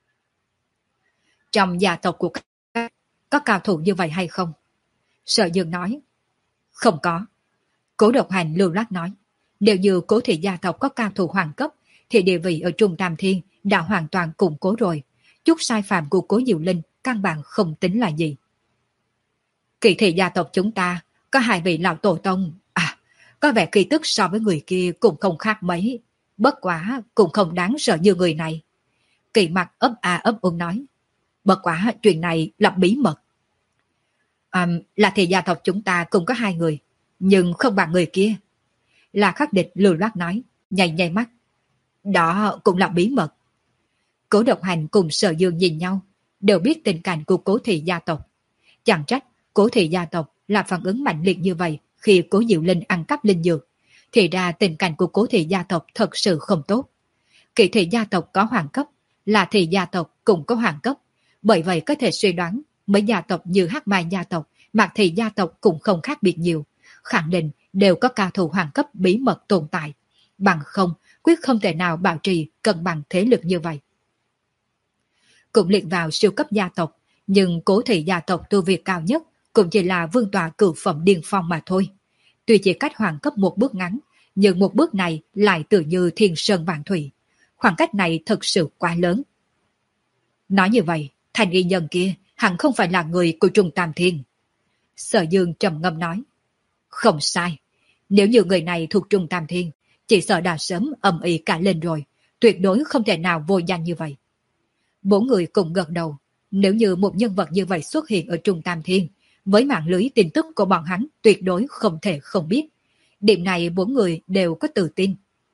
Trong gia tộc của các có cao thủ như vậy hay không? Sở Dương nói. Không có. Cố Độc Hành lưu loát nói. Nếu như Cố thị gia tộc có cao thủ hoàng cấp, thì địa vị ở Trung Tam Thiên đã hoàn toàn củng cố rồi. Chút sai phạm của Cố Diệu Linh căn bản không tính là gì. Kỳ thị gia tộc chúng ta có hai vị lão tổ tông, à, có vẻ kỳ tức so với người kia cũng không khác mấy, bất quá cũng không đáng sợ như người này. Kỳ Mặc ấp a ấp úng nói, bất quá chuyện này là bí mật. À, là thì gia tộc chúng ta cũng có hai người, nhưng không bằng người kia. Là Khắc Địch lưu loát nói, nhảy nhảy mắt. Đó cũng là bí mật. Cố Độc Hành cùng Sở Dương nhìn nhau, đều biết tình cảnh của Cố thị gia tộc. Chẳng trách Cố thị gia tộc là phản ứng mạnh liệt như vậy khi Cố Diệu Linh ăn cắp linh dược. Thì ra tình cảnh của Cố thị gia tộc thật sự không tốt. Kỳ thị gia tộc có hoàng cấp, là thị gia tộc cũng có hoàng cấp. Bởi vậy có thể suy đoán mấy gia tộc như Hắc Mai gia tộc, Mạc thị gia tộc cũng không khác biệt nhiều. Khẳng định đều có cao thủ hoàng cấp bí mật tồn tại. Bằng không, quyết không thể nào bảo trì cân bằng thế lực như vậy. Cũng liệt vào siêu cấp gia tộc, nhưng Cố thị gia tộc tu vi cao nhất cũng chỉ là vương tọa cửu phẩm điên phong mà thôi. Tuy chỉ cách hoàng cấp một bước ngắn, nhưng một bước này lại tự như thiên sơn vạn thủy. Khoảng cách này thật sự quá lớn. Nói như vậy, thành y nhân kia hẳn không phải là người của Trung Tam Thiên. Sở Dương trầm ngâm nói. Không sai. Nếu như người này thuộc Trung Tam Thiên, chỉ sợ đã sớm ầm ĩ cả lên rồi. Tuyệt đối không thể nào vô danh như vậy. Bốn người cùng gật đầu. Nếu như một nhân vật như vậy xuất hiện ở Trung Tam Thiên, với mạng lưới tin tức của bọn hắn tuyệt đối không thể không biết. Điểm này bốn người đều có tự tin.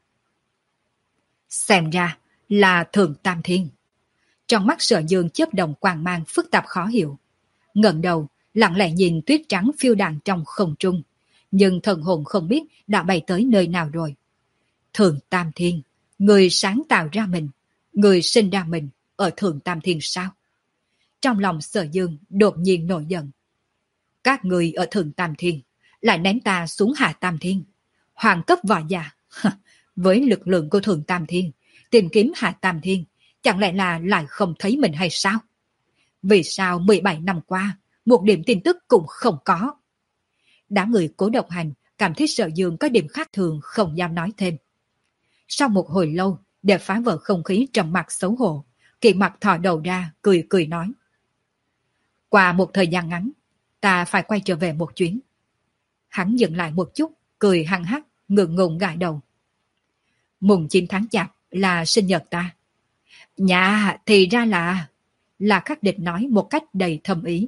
Xem ra là Thượng Tam Thiên. Trong mắt Sở Dương chớp động quang mang phức tạp khó hiểu. Ngẩng đầu, lặng lẽ nhìn tuyết trắng phiêu đàng trong không trung. Nhưng thần hồn không biết đã bay tới nơi nào rồi. Thượng Tam Thiên, người sáng tạo ra mình, người sinh ra mình ở Thượng Tam Thiên sao? Trong lòng Sở Dương đột nhiên nổi giận. Các người ở Thượng Tam Thiên lại ném ta xuống Hạ Tam Thiên. Hoàng cấp võ giả, với lực lượng của Thượng Tam Thiên, tìm kiếm Hạ Tam Thiên, chẳng lẽ là lại không thấy mình hay sao? Vì sao mười bảy năm qua, một điểm tin tức cũng không có? Đám người Cố Độc Hành cảm thấy Sở Dương có điểm khác thường không dám nói thêm. Sau một hồi lâu, để phá vỡ không khí trầm mặc xấu hổ, Kỳ Mặc thò đầu ra, cười cười nói. Qua một thời gian ngắn, ta phải quay trở về một chuyến. Hắn dừng lại một chút, cười hăng hắc, ngượng ngùng gãi đầu. Mùng chín tháng chạp là sinh nhật ta. Dạ, thì ra là... Là Khắc Địch nói một cách đầy thâm ý.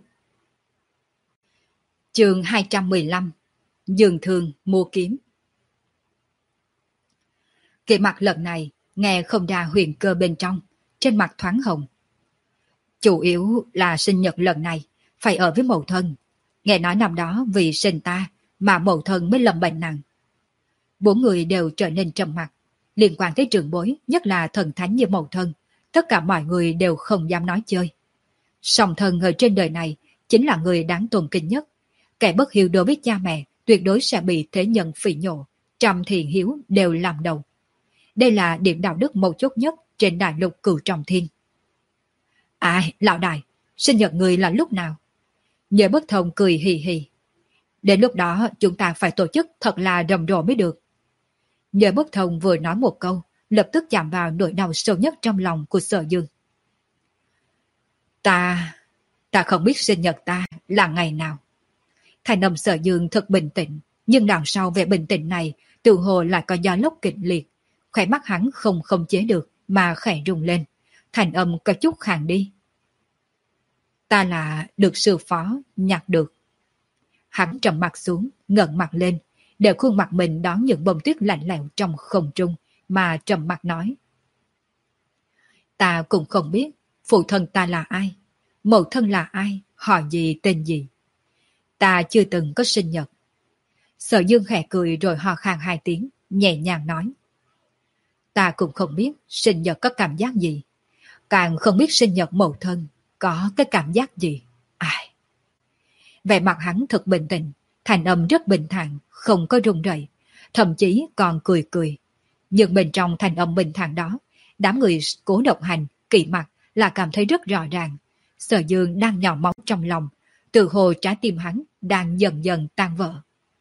Chương hai trăm mười lăm. Dương Thường mua kiếm. Kỳ Mặc lần này nghe không ra huyền cơ bên trong, trên mặt thoáng hồng. Chủ yếu là sinh nhật lần này phải ở với mẫu thân. Nghe nói năm đó vì sinh ta mà mẫu thân mới lâm bệnh nặng. Bốn người đều trở nên trầm mặc. Liên quan tới trường bối, nhất là thần thánh như mẫu thân, tất cả mọi người đều không dám nói chơi. Song thân ở trên đời này chính là người đáng tôn kính nhất. Kẻ bất hiếu đối với cha mẹ tuyệt đối sẽ bị thế nhân phỉ nhổ, trăm thiện hiếu đều làm đầu. Đây là điểm đạo đức mấu chốt nhất trên đại lục Cửu Trọng Thiên. Ai, lão đại, sinh nhật người là lúc nào? Nhớ bất thông cười hì hì. Đến lúc đó chúng ta phải tổ chức thật là rầm rộ mới được. Nhớ bất thông vừa nói một câu, lập tức chạm vào nỗi đau sâu nhất trong lòng của Sở Dương. Ta, ta không biết sinh nhật ta là ngày nào. Thành âm Sở Dương thật bình tĩnh, nhưng đằng sau vẻ bình tĩnh này tự hồ lại có gió lốc kịch liệt. Khỏe mắt hắn không không chế được mà khẽ rung lên, thành âm có chút khàn đi. Ta là được sư phó nhặt được. Hắn trầm mặt xuống, ngẩng mặt lên, để khuôn mặt mình đón những bông tuyết lạnh lẽo trong không trung, mà trầm mặt nói. Ta cũng không biết phụ thân ta là ai, mẫu thân là ai, họ gì tên gì. Ta chưa từng có sinh nhật. Sở Dương khẽ cười rồi ho khan hai tiếng, nhẹ nhàng nói. Ta cũng không biết sinh nhật có cảm giác gì, càng không biết sinh nhật mẫu thân có cái cảm giác gì. Ai? Vẻ mặt hắn thật bình tĩnh, thành âm rất bình thản, không có run rẩy, thậm chí còn cười cười. Nhưng bên trong thành âm bình thản đó, đám người Cố Độc Hành, Kỵ Mặc là cảm thấy rất rõ ràng. Sở Dương đang nhỏ máu trong lòng, từ hồ trái tim hắn đang dần dần tan vỡ.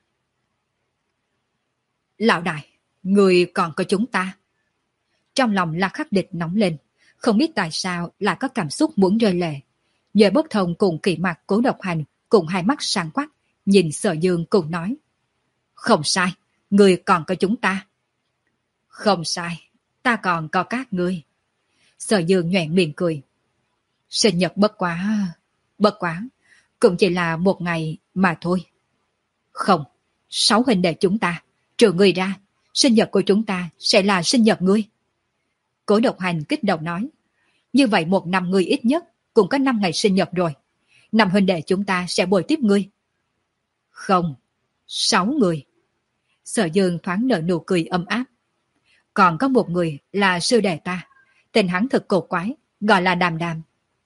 Lão đại, người còn có chúng ta. Trong lòng La Khắc Địch nóng lên, không biết tại sao lại có cảm xúc muốn rơi lệ. Nhờ bất thông cùng Kỵ Mặc, Cố Độc Hành cùng hai mắt sáng quắc, nhìn Sở Dương cùng nói. Không sai, người còn có chúng ta. Không sai, ta còn có các ngươi. Sở Dương nhoẻn miệng cười. Sinh nhật bất quá, bất quá, cũng chỉ là một ngày mà thôi. Không, sáu huynh đệ chúng ta, trừ ngươi ra, sinh nhật của chúng ta sẽ là sinh nhật ngươi. Cố Độc Hành kích động nói. Như vậy một năm ngươi ít nhất cũng có năm ngày sinh nhật rồi. Năm huynh đệ chúng ta sẽ bồi tiếp ngươi. Không, sáu người. Sở Dương thoáng nở nụ cười ấm áp. Còn có một người là sư đệ ta, tên hắn thật cổ quái, gọi là Đàm Đàm.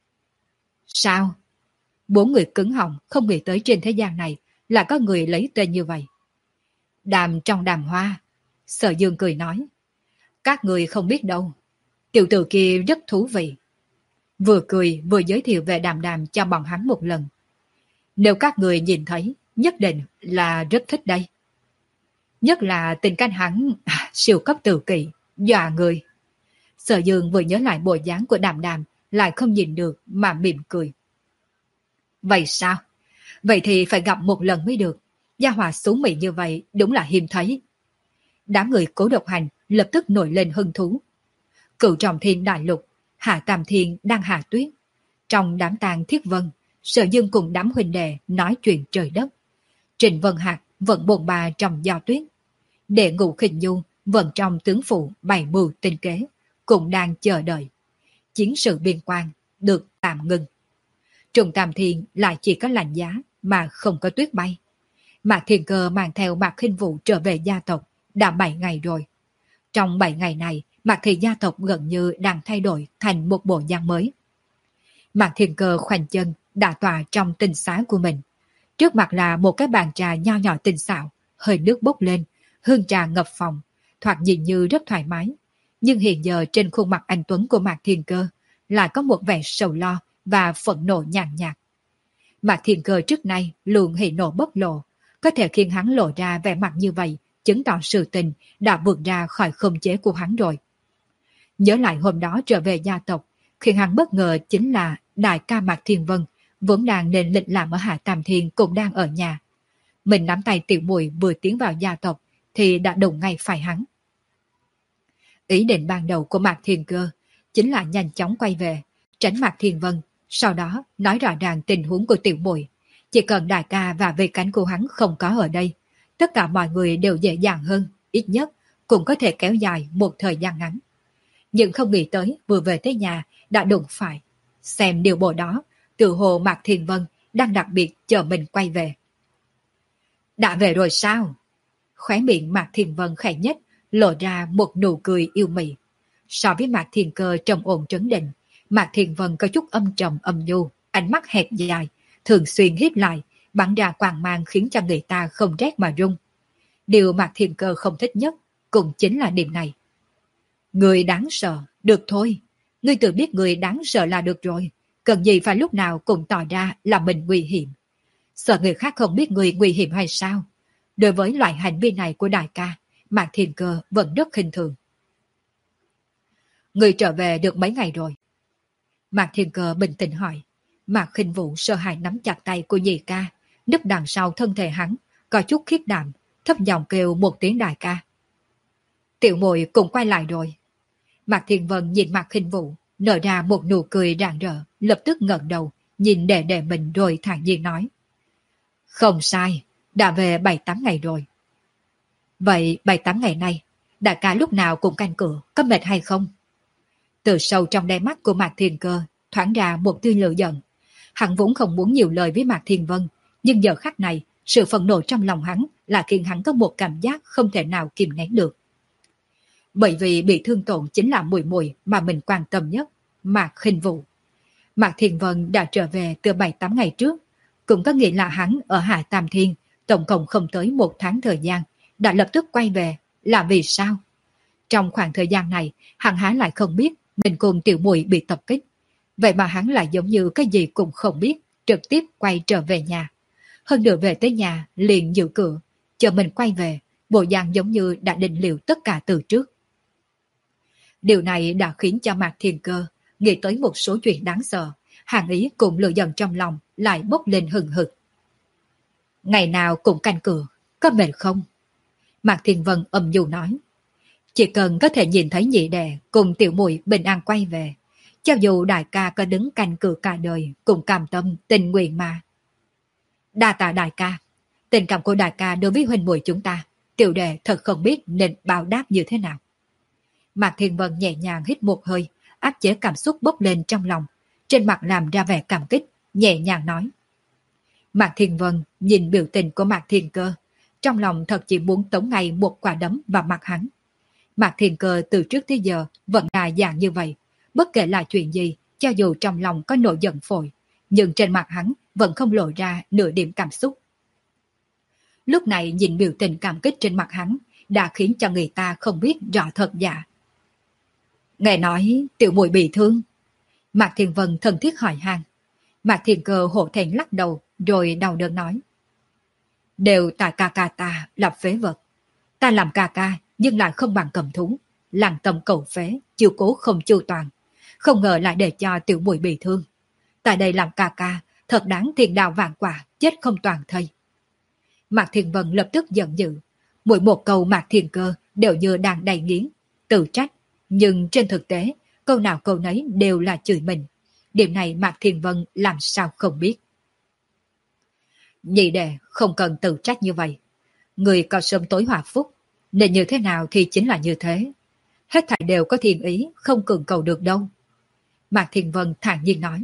Sao? Bốn người cứng họng không nghĩ tới trên thế gian này là có người lấy tên như vậy. Đàm trong đàm hoa. Sở Dương cười nói. Các người không biết đâu. Tiểu tử kia rất thú vị. Vừa cười vừa giới thiệu về Đàm Đàm cho bọn hắn một lần. Nếu các người nhìn thấy, nhất định là rất thích đây. Nhất là tình cảnh hắn à, siêu cấp tự kỷ, dọa người. Sở Dương vừa nhớ lại bộ dáng của Đàm Đàm, lại không nhìn được mà mỉm cười. Vậy sao? Vậy thì phải gặp một lần mới được. Gia hỏa xú mị như vậy đúng là hiếm thấy. Đám người Cố Độc Hành lập tức nổi lên hứng thú. Cửu Trọng Thiên đại lục, Hạ Tam Thiên đang hạ tuyết. Trong đám tang Thiết Vân, Sở Dương cùng đám huynh đệ nói chuyện trời đất. Trịnh Vân Hạc vẫn bồn bà trong gió tuyết. Đệ Ngũ Khinh Nhu vẫn trong tướng phủ bày mưu tinh kế, cũng đang chờ đợi. Chiến sự biên quan được tạm ngừng. Trùng Tam Thiên lại chỉ có lạnh giá mà không có tuyết bay. Mạc Thiên Cơ mang theo Mạc Khinh Vũ trở về gia tộc đã bảy ngày rồi. Trong bảy ngày này, Mạc Thị gia tộc gần như đang thay đổi thành một bộ dạng mới. Mạc Thiên Cơ khoanh chân đã tọa trong tinh xá của mình. Trước mặt là một cái bàn trà nho nhỏ tinh xảo, hơi nước bốc lên, hương trà ngập phòng, thoạt nhìn như rất thoải mái. Nhưng hiện giờ trên khuôn mặt anh tuấn của Mạc Thiên Cơ lại có một vẻ sầu lo và phẫn nộ nhàn nhạt. Mạc Thiên Cơ trước nay luôn hỉ nộ bộc lộ, có thể khiến hắn lộ ra vẻ mặt như vậy, chứng tỏ sự tình đã vượt ra khỏi khống chế của hắn rồi. Nhớ lại hôm đó trở về gia tộc, khiến hắn bất ngờ chính là đại ca Mạc Thiên Vân, vốn đang nên lịch làm ở Hạ Tam Thiên cũng đang ở nhà. Mình nắm tay Tiểu Muội vừa tiến vào gia tộc thì đã đụng ngay phải hắn. Ý định ban đầu của Mạc Thiên Cơ chính là nhanh chóng quay về, tránh Mạc Thiên Vân, sau đó nói rõ ràng tình huống của Tiểu Muội. Chỉ cần đại ca và vây cánh của hắn không có ở đây, tất cả mọi người đều dễ dàng hơn, ít nhất cũng có thể kéo dài một thời gian ngắn. Nhưng không nghĩ tới vừa về tới nhà đã đụng phải. Xem điều bộ đó, tự hồ Mạc Thiên Vân đang đặc biệt chờ mình quay về. Đã về rồi sao? Khóe miệng Mạc Thiên Vân khẽ nhất, lộ ra một nụ cười yêu mị. So với Mạc Thiên Cơ trầm ổn trấn định, Mạc Thiên Vân có chút âm trầm âm nhu, ánh mắt hẹp dài, thường xuyên híp lại, bắn ra quang mang khiến cho người ta không rét mà run. Điều Mạc Thiên Cơ không thích nhất cũng chính là điểm này. Người đáng sợ, được thôi. Ngươi tự biết người đáng sợ là được rồi. Cần gì phải lúc nào cũng tỏ ra là mình nguy hiểm. Sợ người khác không biết người nguy hiểm hay sao? Đối với loại hành vi này của đại ca, Mạc Thiên Cơ vẫn rất khinh thường. Người trở về được mấy ngày rồi? Mạc Thiên Cơ bình tĩnh hỏi. Mạc Khinh Vũ sợ hãi nắm chặt tay của nhị ca, núp đằng sau thân thể hắn, có chút khiếp đảm, thấp giọng kêu một tiếng đại ca. Tiểu muội cũng quay lại rồi. Mạc Thiên Vân nhìn Mạc Khinh Vũ, nở ra một nụ cười rạng rỡ, lập tức ngẩng đầu, nhìn đệ đệ mình rồi thản nhiên nói. Không sai, đã về bảy tám ngày rồi. Vậy bảy tám ngày nay, đại ca lúc nào cũng canh cửa, có mệt hay không? Từ sâu trong đáy mắt của Mạc Thiên Cơ thoáng ra một tia lửa giận. Hắn vốn không muốn nhiều lời với Mạc Thiên Vân, nhưng giờ khắc này, sự phẫn nộ trong lòng hắn là khiến hắn có một cảm giác không thể nào kìm nén được. Bởi vì bị thương tổn chính là muội muội mà mình quan tâm nhất, Mạc Khinh Vũ. Mạc Thiên Vân đã trở về từ bảy tám ngày trước, cũng có nghĩa là hắn ở Hạ Tam Thiên, tổng cộng không tới một tháng thời gian, đã lập tức quay về, là vì sao? Trong khoảng thời gian này, hắn há lại không biết mình cùng tiểu muội bị tập kích. Vậy mà hắn lại giống như cái gì cũng không biết, trực tiếp quay trở về nhà. Hơn nữa về tới nhà, liền giữ cửa, chờ mình quay về, bộ dạng giống như đã định liệu tất cả từ trước. Điều này đã khiến cho Mạc Thiên Cơ nghĩ tới một số chuyện đáng sợ, hàn ý cùng lửa giận trong lòng lại bốc lên hừng hực. Ngày nào cũng canh cửa, có mệt không? Mạc Thiên Vân âm du nói. Chỉ cần có thể nhìn thấy nhị đệ cùng tiểu muội bình an quay về, cho dù đại ca có đứng canh cửa cả đời cũng cam tâm tình nguyện mà. Đa tạ đại ca, tình cảm của đại ca đối với huynh muội chúng ta, tiểu đệ thật không biết nên báo đáp như thế nào. Mạc Thiên Vân nhẹ nhàng hít một hơi, áp chế cảm xúc bốc lên trong lòng, trên mặt làm ra vẻ cảm kích, nhẹ nhàng nói. Mạc Thiên Vân nhìn biểu tình của Mạc Thiên Cơ, trong lòng thật chỉ muốn tống ngay một quả đấm vào mặt hắn. Mạc Thiên Cơ từ trước tới giờ vẫn là dạng như vậy, bất kể là chuyện gì, cho dù trong lòng có nỗi giận phổi, nhưng trên mặt hắn vẫn không lộ ra nửa điểm cảm xúc. Lúc này nhìn biểu tình cảm kích trên mặt hắn đã khiến cho người ta không biết rõ thật giả. Nghe nói tiểu muội bị thương. Mạc Thiên Vân thân thiết hỏi han. Mạc Thiên Cơ hổ thẹn lắc đầu rồi đau đớn nói. Đều tại ca ca ta là phế vật. Ta làm ca ca nhưng lại không bằng cầm thú, làng tầm cầu phế, chiều cố không chu toàn. Không ngờ lại để cho tiểu muội bị thương. Tại đây làm ca ca, thật đáng thiên đạo vạn quả, chết không toàn thây. Mạc Thiên Vân lập tức giận dữ. Mỗi một câu Mạc Thiên Cơ đều như đang đầy nghiến, tự trách. Nhưng trên thực tế, câu nào câu nấy đều là chửi mình. Điểm này Mạc Thiên Vân làm sao không biết. Nhị đệ không cần tự trách như vậy. Người có sớm tối hòa phúc, nên như thế nào thì chính là như thế. Hết thảy đều có thiên ý, không cường cầu được đâu. Mạc Thiên Vân thản nhiên nói.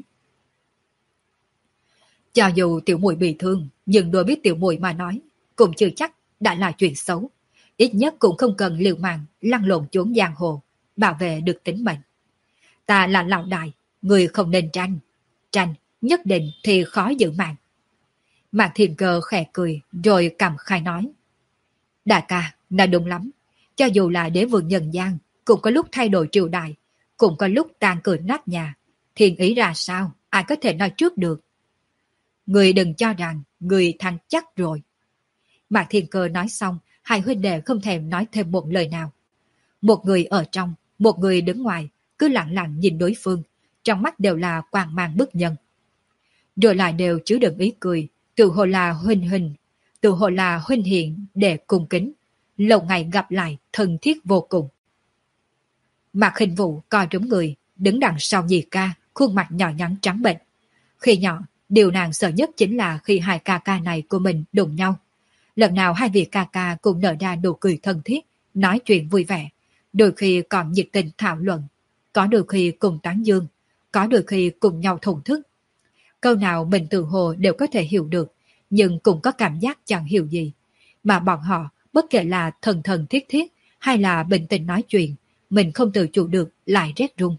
Cho dù tiểu muội bị thương, nhưng đối với tiểu muội mà nói, cũng chưa chắc đã là chuyện xấu. Ít nhất cũng không cần liều mạng, lăn lộn trốn giang hồ, bảo vệ được tính mệnh. Ta là lão đại, người không nên tranh. Tranh, nhất định thì khó giữ mạng. Mạc Thiên Cơ khẽ cười, rồi cảm khai nói. Đại ca, là đúng lắm. Cho dù là đế vương nhân gian, cũng có lúc thay đổi triều đại, cũng có lúc tan cửa nát nhà. Thiên ý ra sao, ai có thể nói trước được. Người đừng cho rằng người thắng chắc rồi. Mạc Thiên Cơ nói xong, hai huynh đệ không thèm nói thêm một lời nào. Một người ở trong, một người đứng ngoài, cứ lặng lặng nhìn đối phương, trong mắt đều là quang mang bức nhân. Rồi lại đều chứa đựng ý cười, tự hồ là huynh huynh, tự hồ là huynh hiện để cung kính. Lâu ngày gặp lại, thân thiết vô cùng. Mạc Khinh Vũ coi trúng người, đứng đằng sau nhị ca, khuôn mặt nhỏ nhắn trắng bệch. Khi nhỏ, điều nàng sợ nhất chính là khi hai ca ca này của mình đụng nhau. Lần nào hai vị ca ca cùng nở ra nụ cười thân thiết, nói chuyện vui vẻ, đôi khi còn nhiệt tình thảo luận, có đôi khi cùng tán dương, có đôi khi cùng nhau thổn thức. Câu nào mình tự hồ đều có thể hiểu được, nhưng cũng có cảm giác chẳng hiểu gì. Mà bọn họ, bất kể là thần thần thiết thiết hay là bình tĩnh nói chuyện, mình không tự chủ được lại rét run.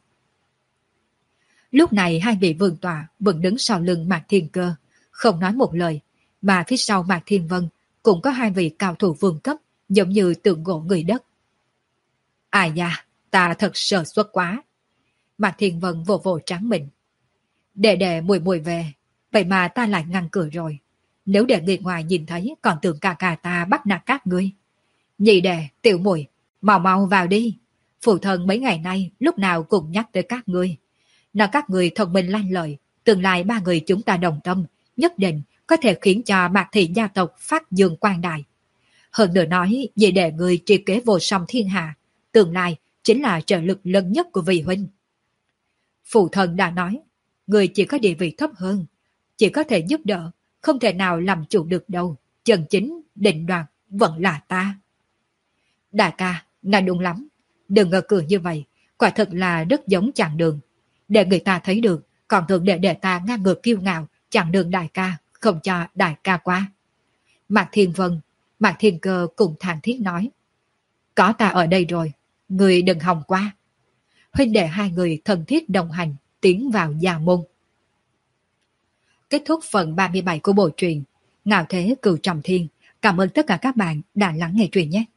Lúc này hai vị vương tọa vẫn đứng sau lưng Mạc Thiên Cơ, không nói một lời. mà phía sau Mạc Thiên Vân cũng có hai vị cao thủ vương cấp, giống như tượng gỗ người đất. Ai da, ta thật sơ suất quá. Mạc Thiên Vân vồ vồ trắng mình. Đệ đệ mùi mùi về, vậy mà ta lại ngăn cửa rồi. Nếu để người ngoài nhìn thấy còn tưởng ca ca ta bắt nạt các ngươi. Nhị đệ, tiểu mùi, mau mau vào đi. Phụ thân mấy ngày nay lúc nào cũng nhắc tới các ngươi. Nói các ngươi thông minh lanh lợi, tương lai ba người chúng ta đồng tâm, nhất định có thể khiến cho Mạc Thị gia tộc phát dương quang đại. Hơn nữa nói, vì để người tri kế vô song thiên hạ, tương lai chính là trợ lực lớn nhất của vị huynh. Phụ thân đã nói, người chỉ có địa vị thấp hơn, chỉ có thể giúp đỡ, không thể nào làm chủ được đâu, chân chính định đoạt vẫn là ta. Đại ca, ngài đúng lắm, đừng ngờ cửa như vậy, quả thật là rất giống chặng đường. Để người ta thấy được, còn thường để để ta ngang ngược kiêu ngạo, chặng đường đại ca, không cho đại ca qua. Mạc Thiên Vân, Mạc Thiên Cơ cùng thản thiết nói. Có ta ở đây rồi, người đừng hòng qua. Huynh đệ hai người thân thiết đồng hành, tiến vào gia môn. Kết thúc phần ba mươi bảy của bộ truyện Ngạo Thế Cửu Trọng Thiên. Cảm ơn tất cả các bạn đã lắng nghe truyện nhé.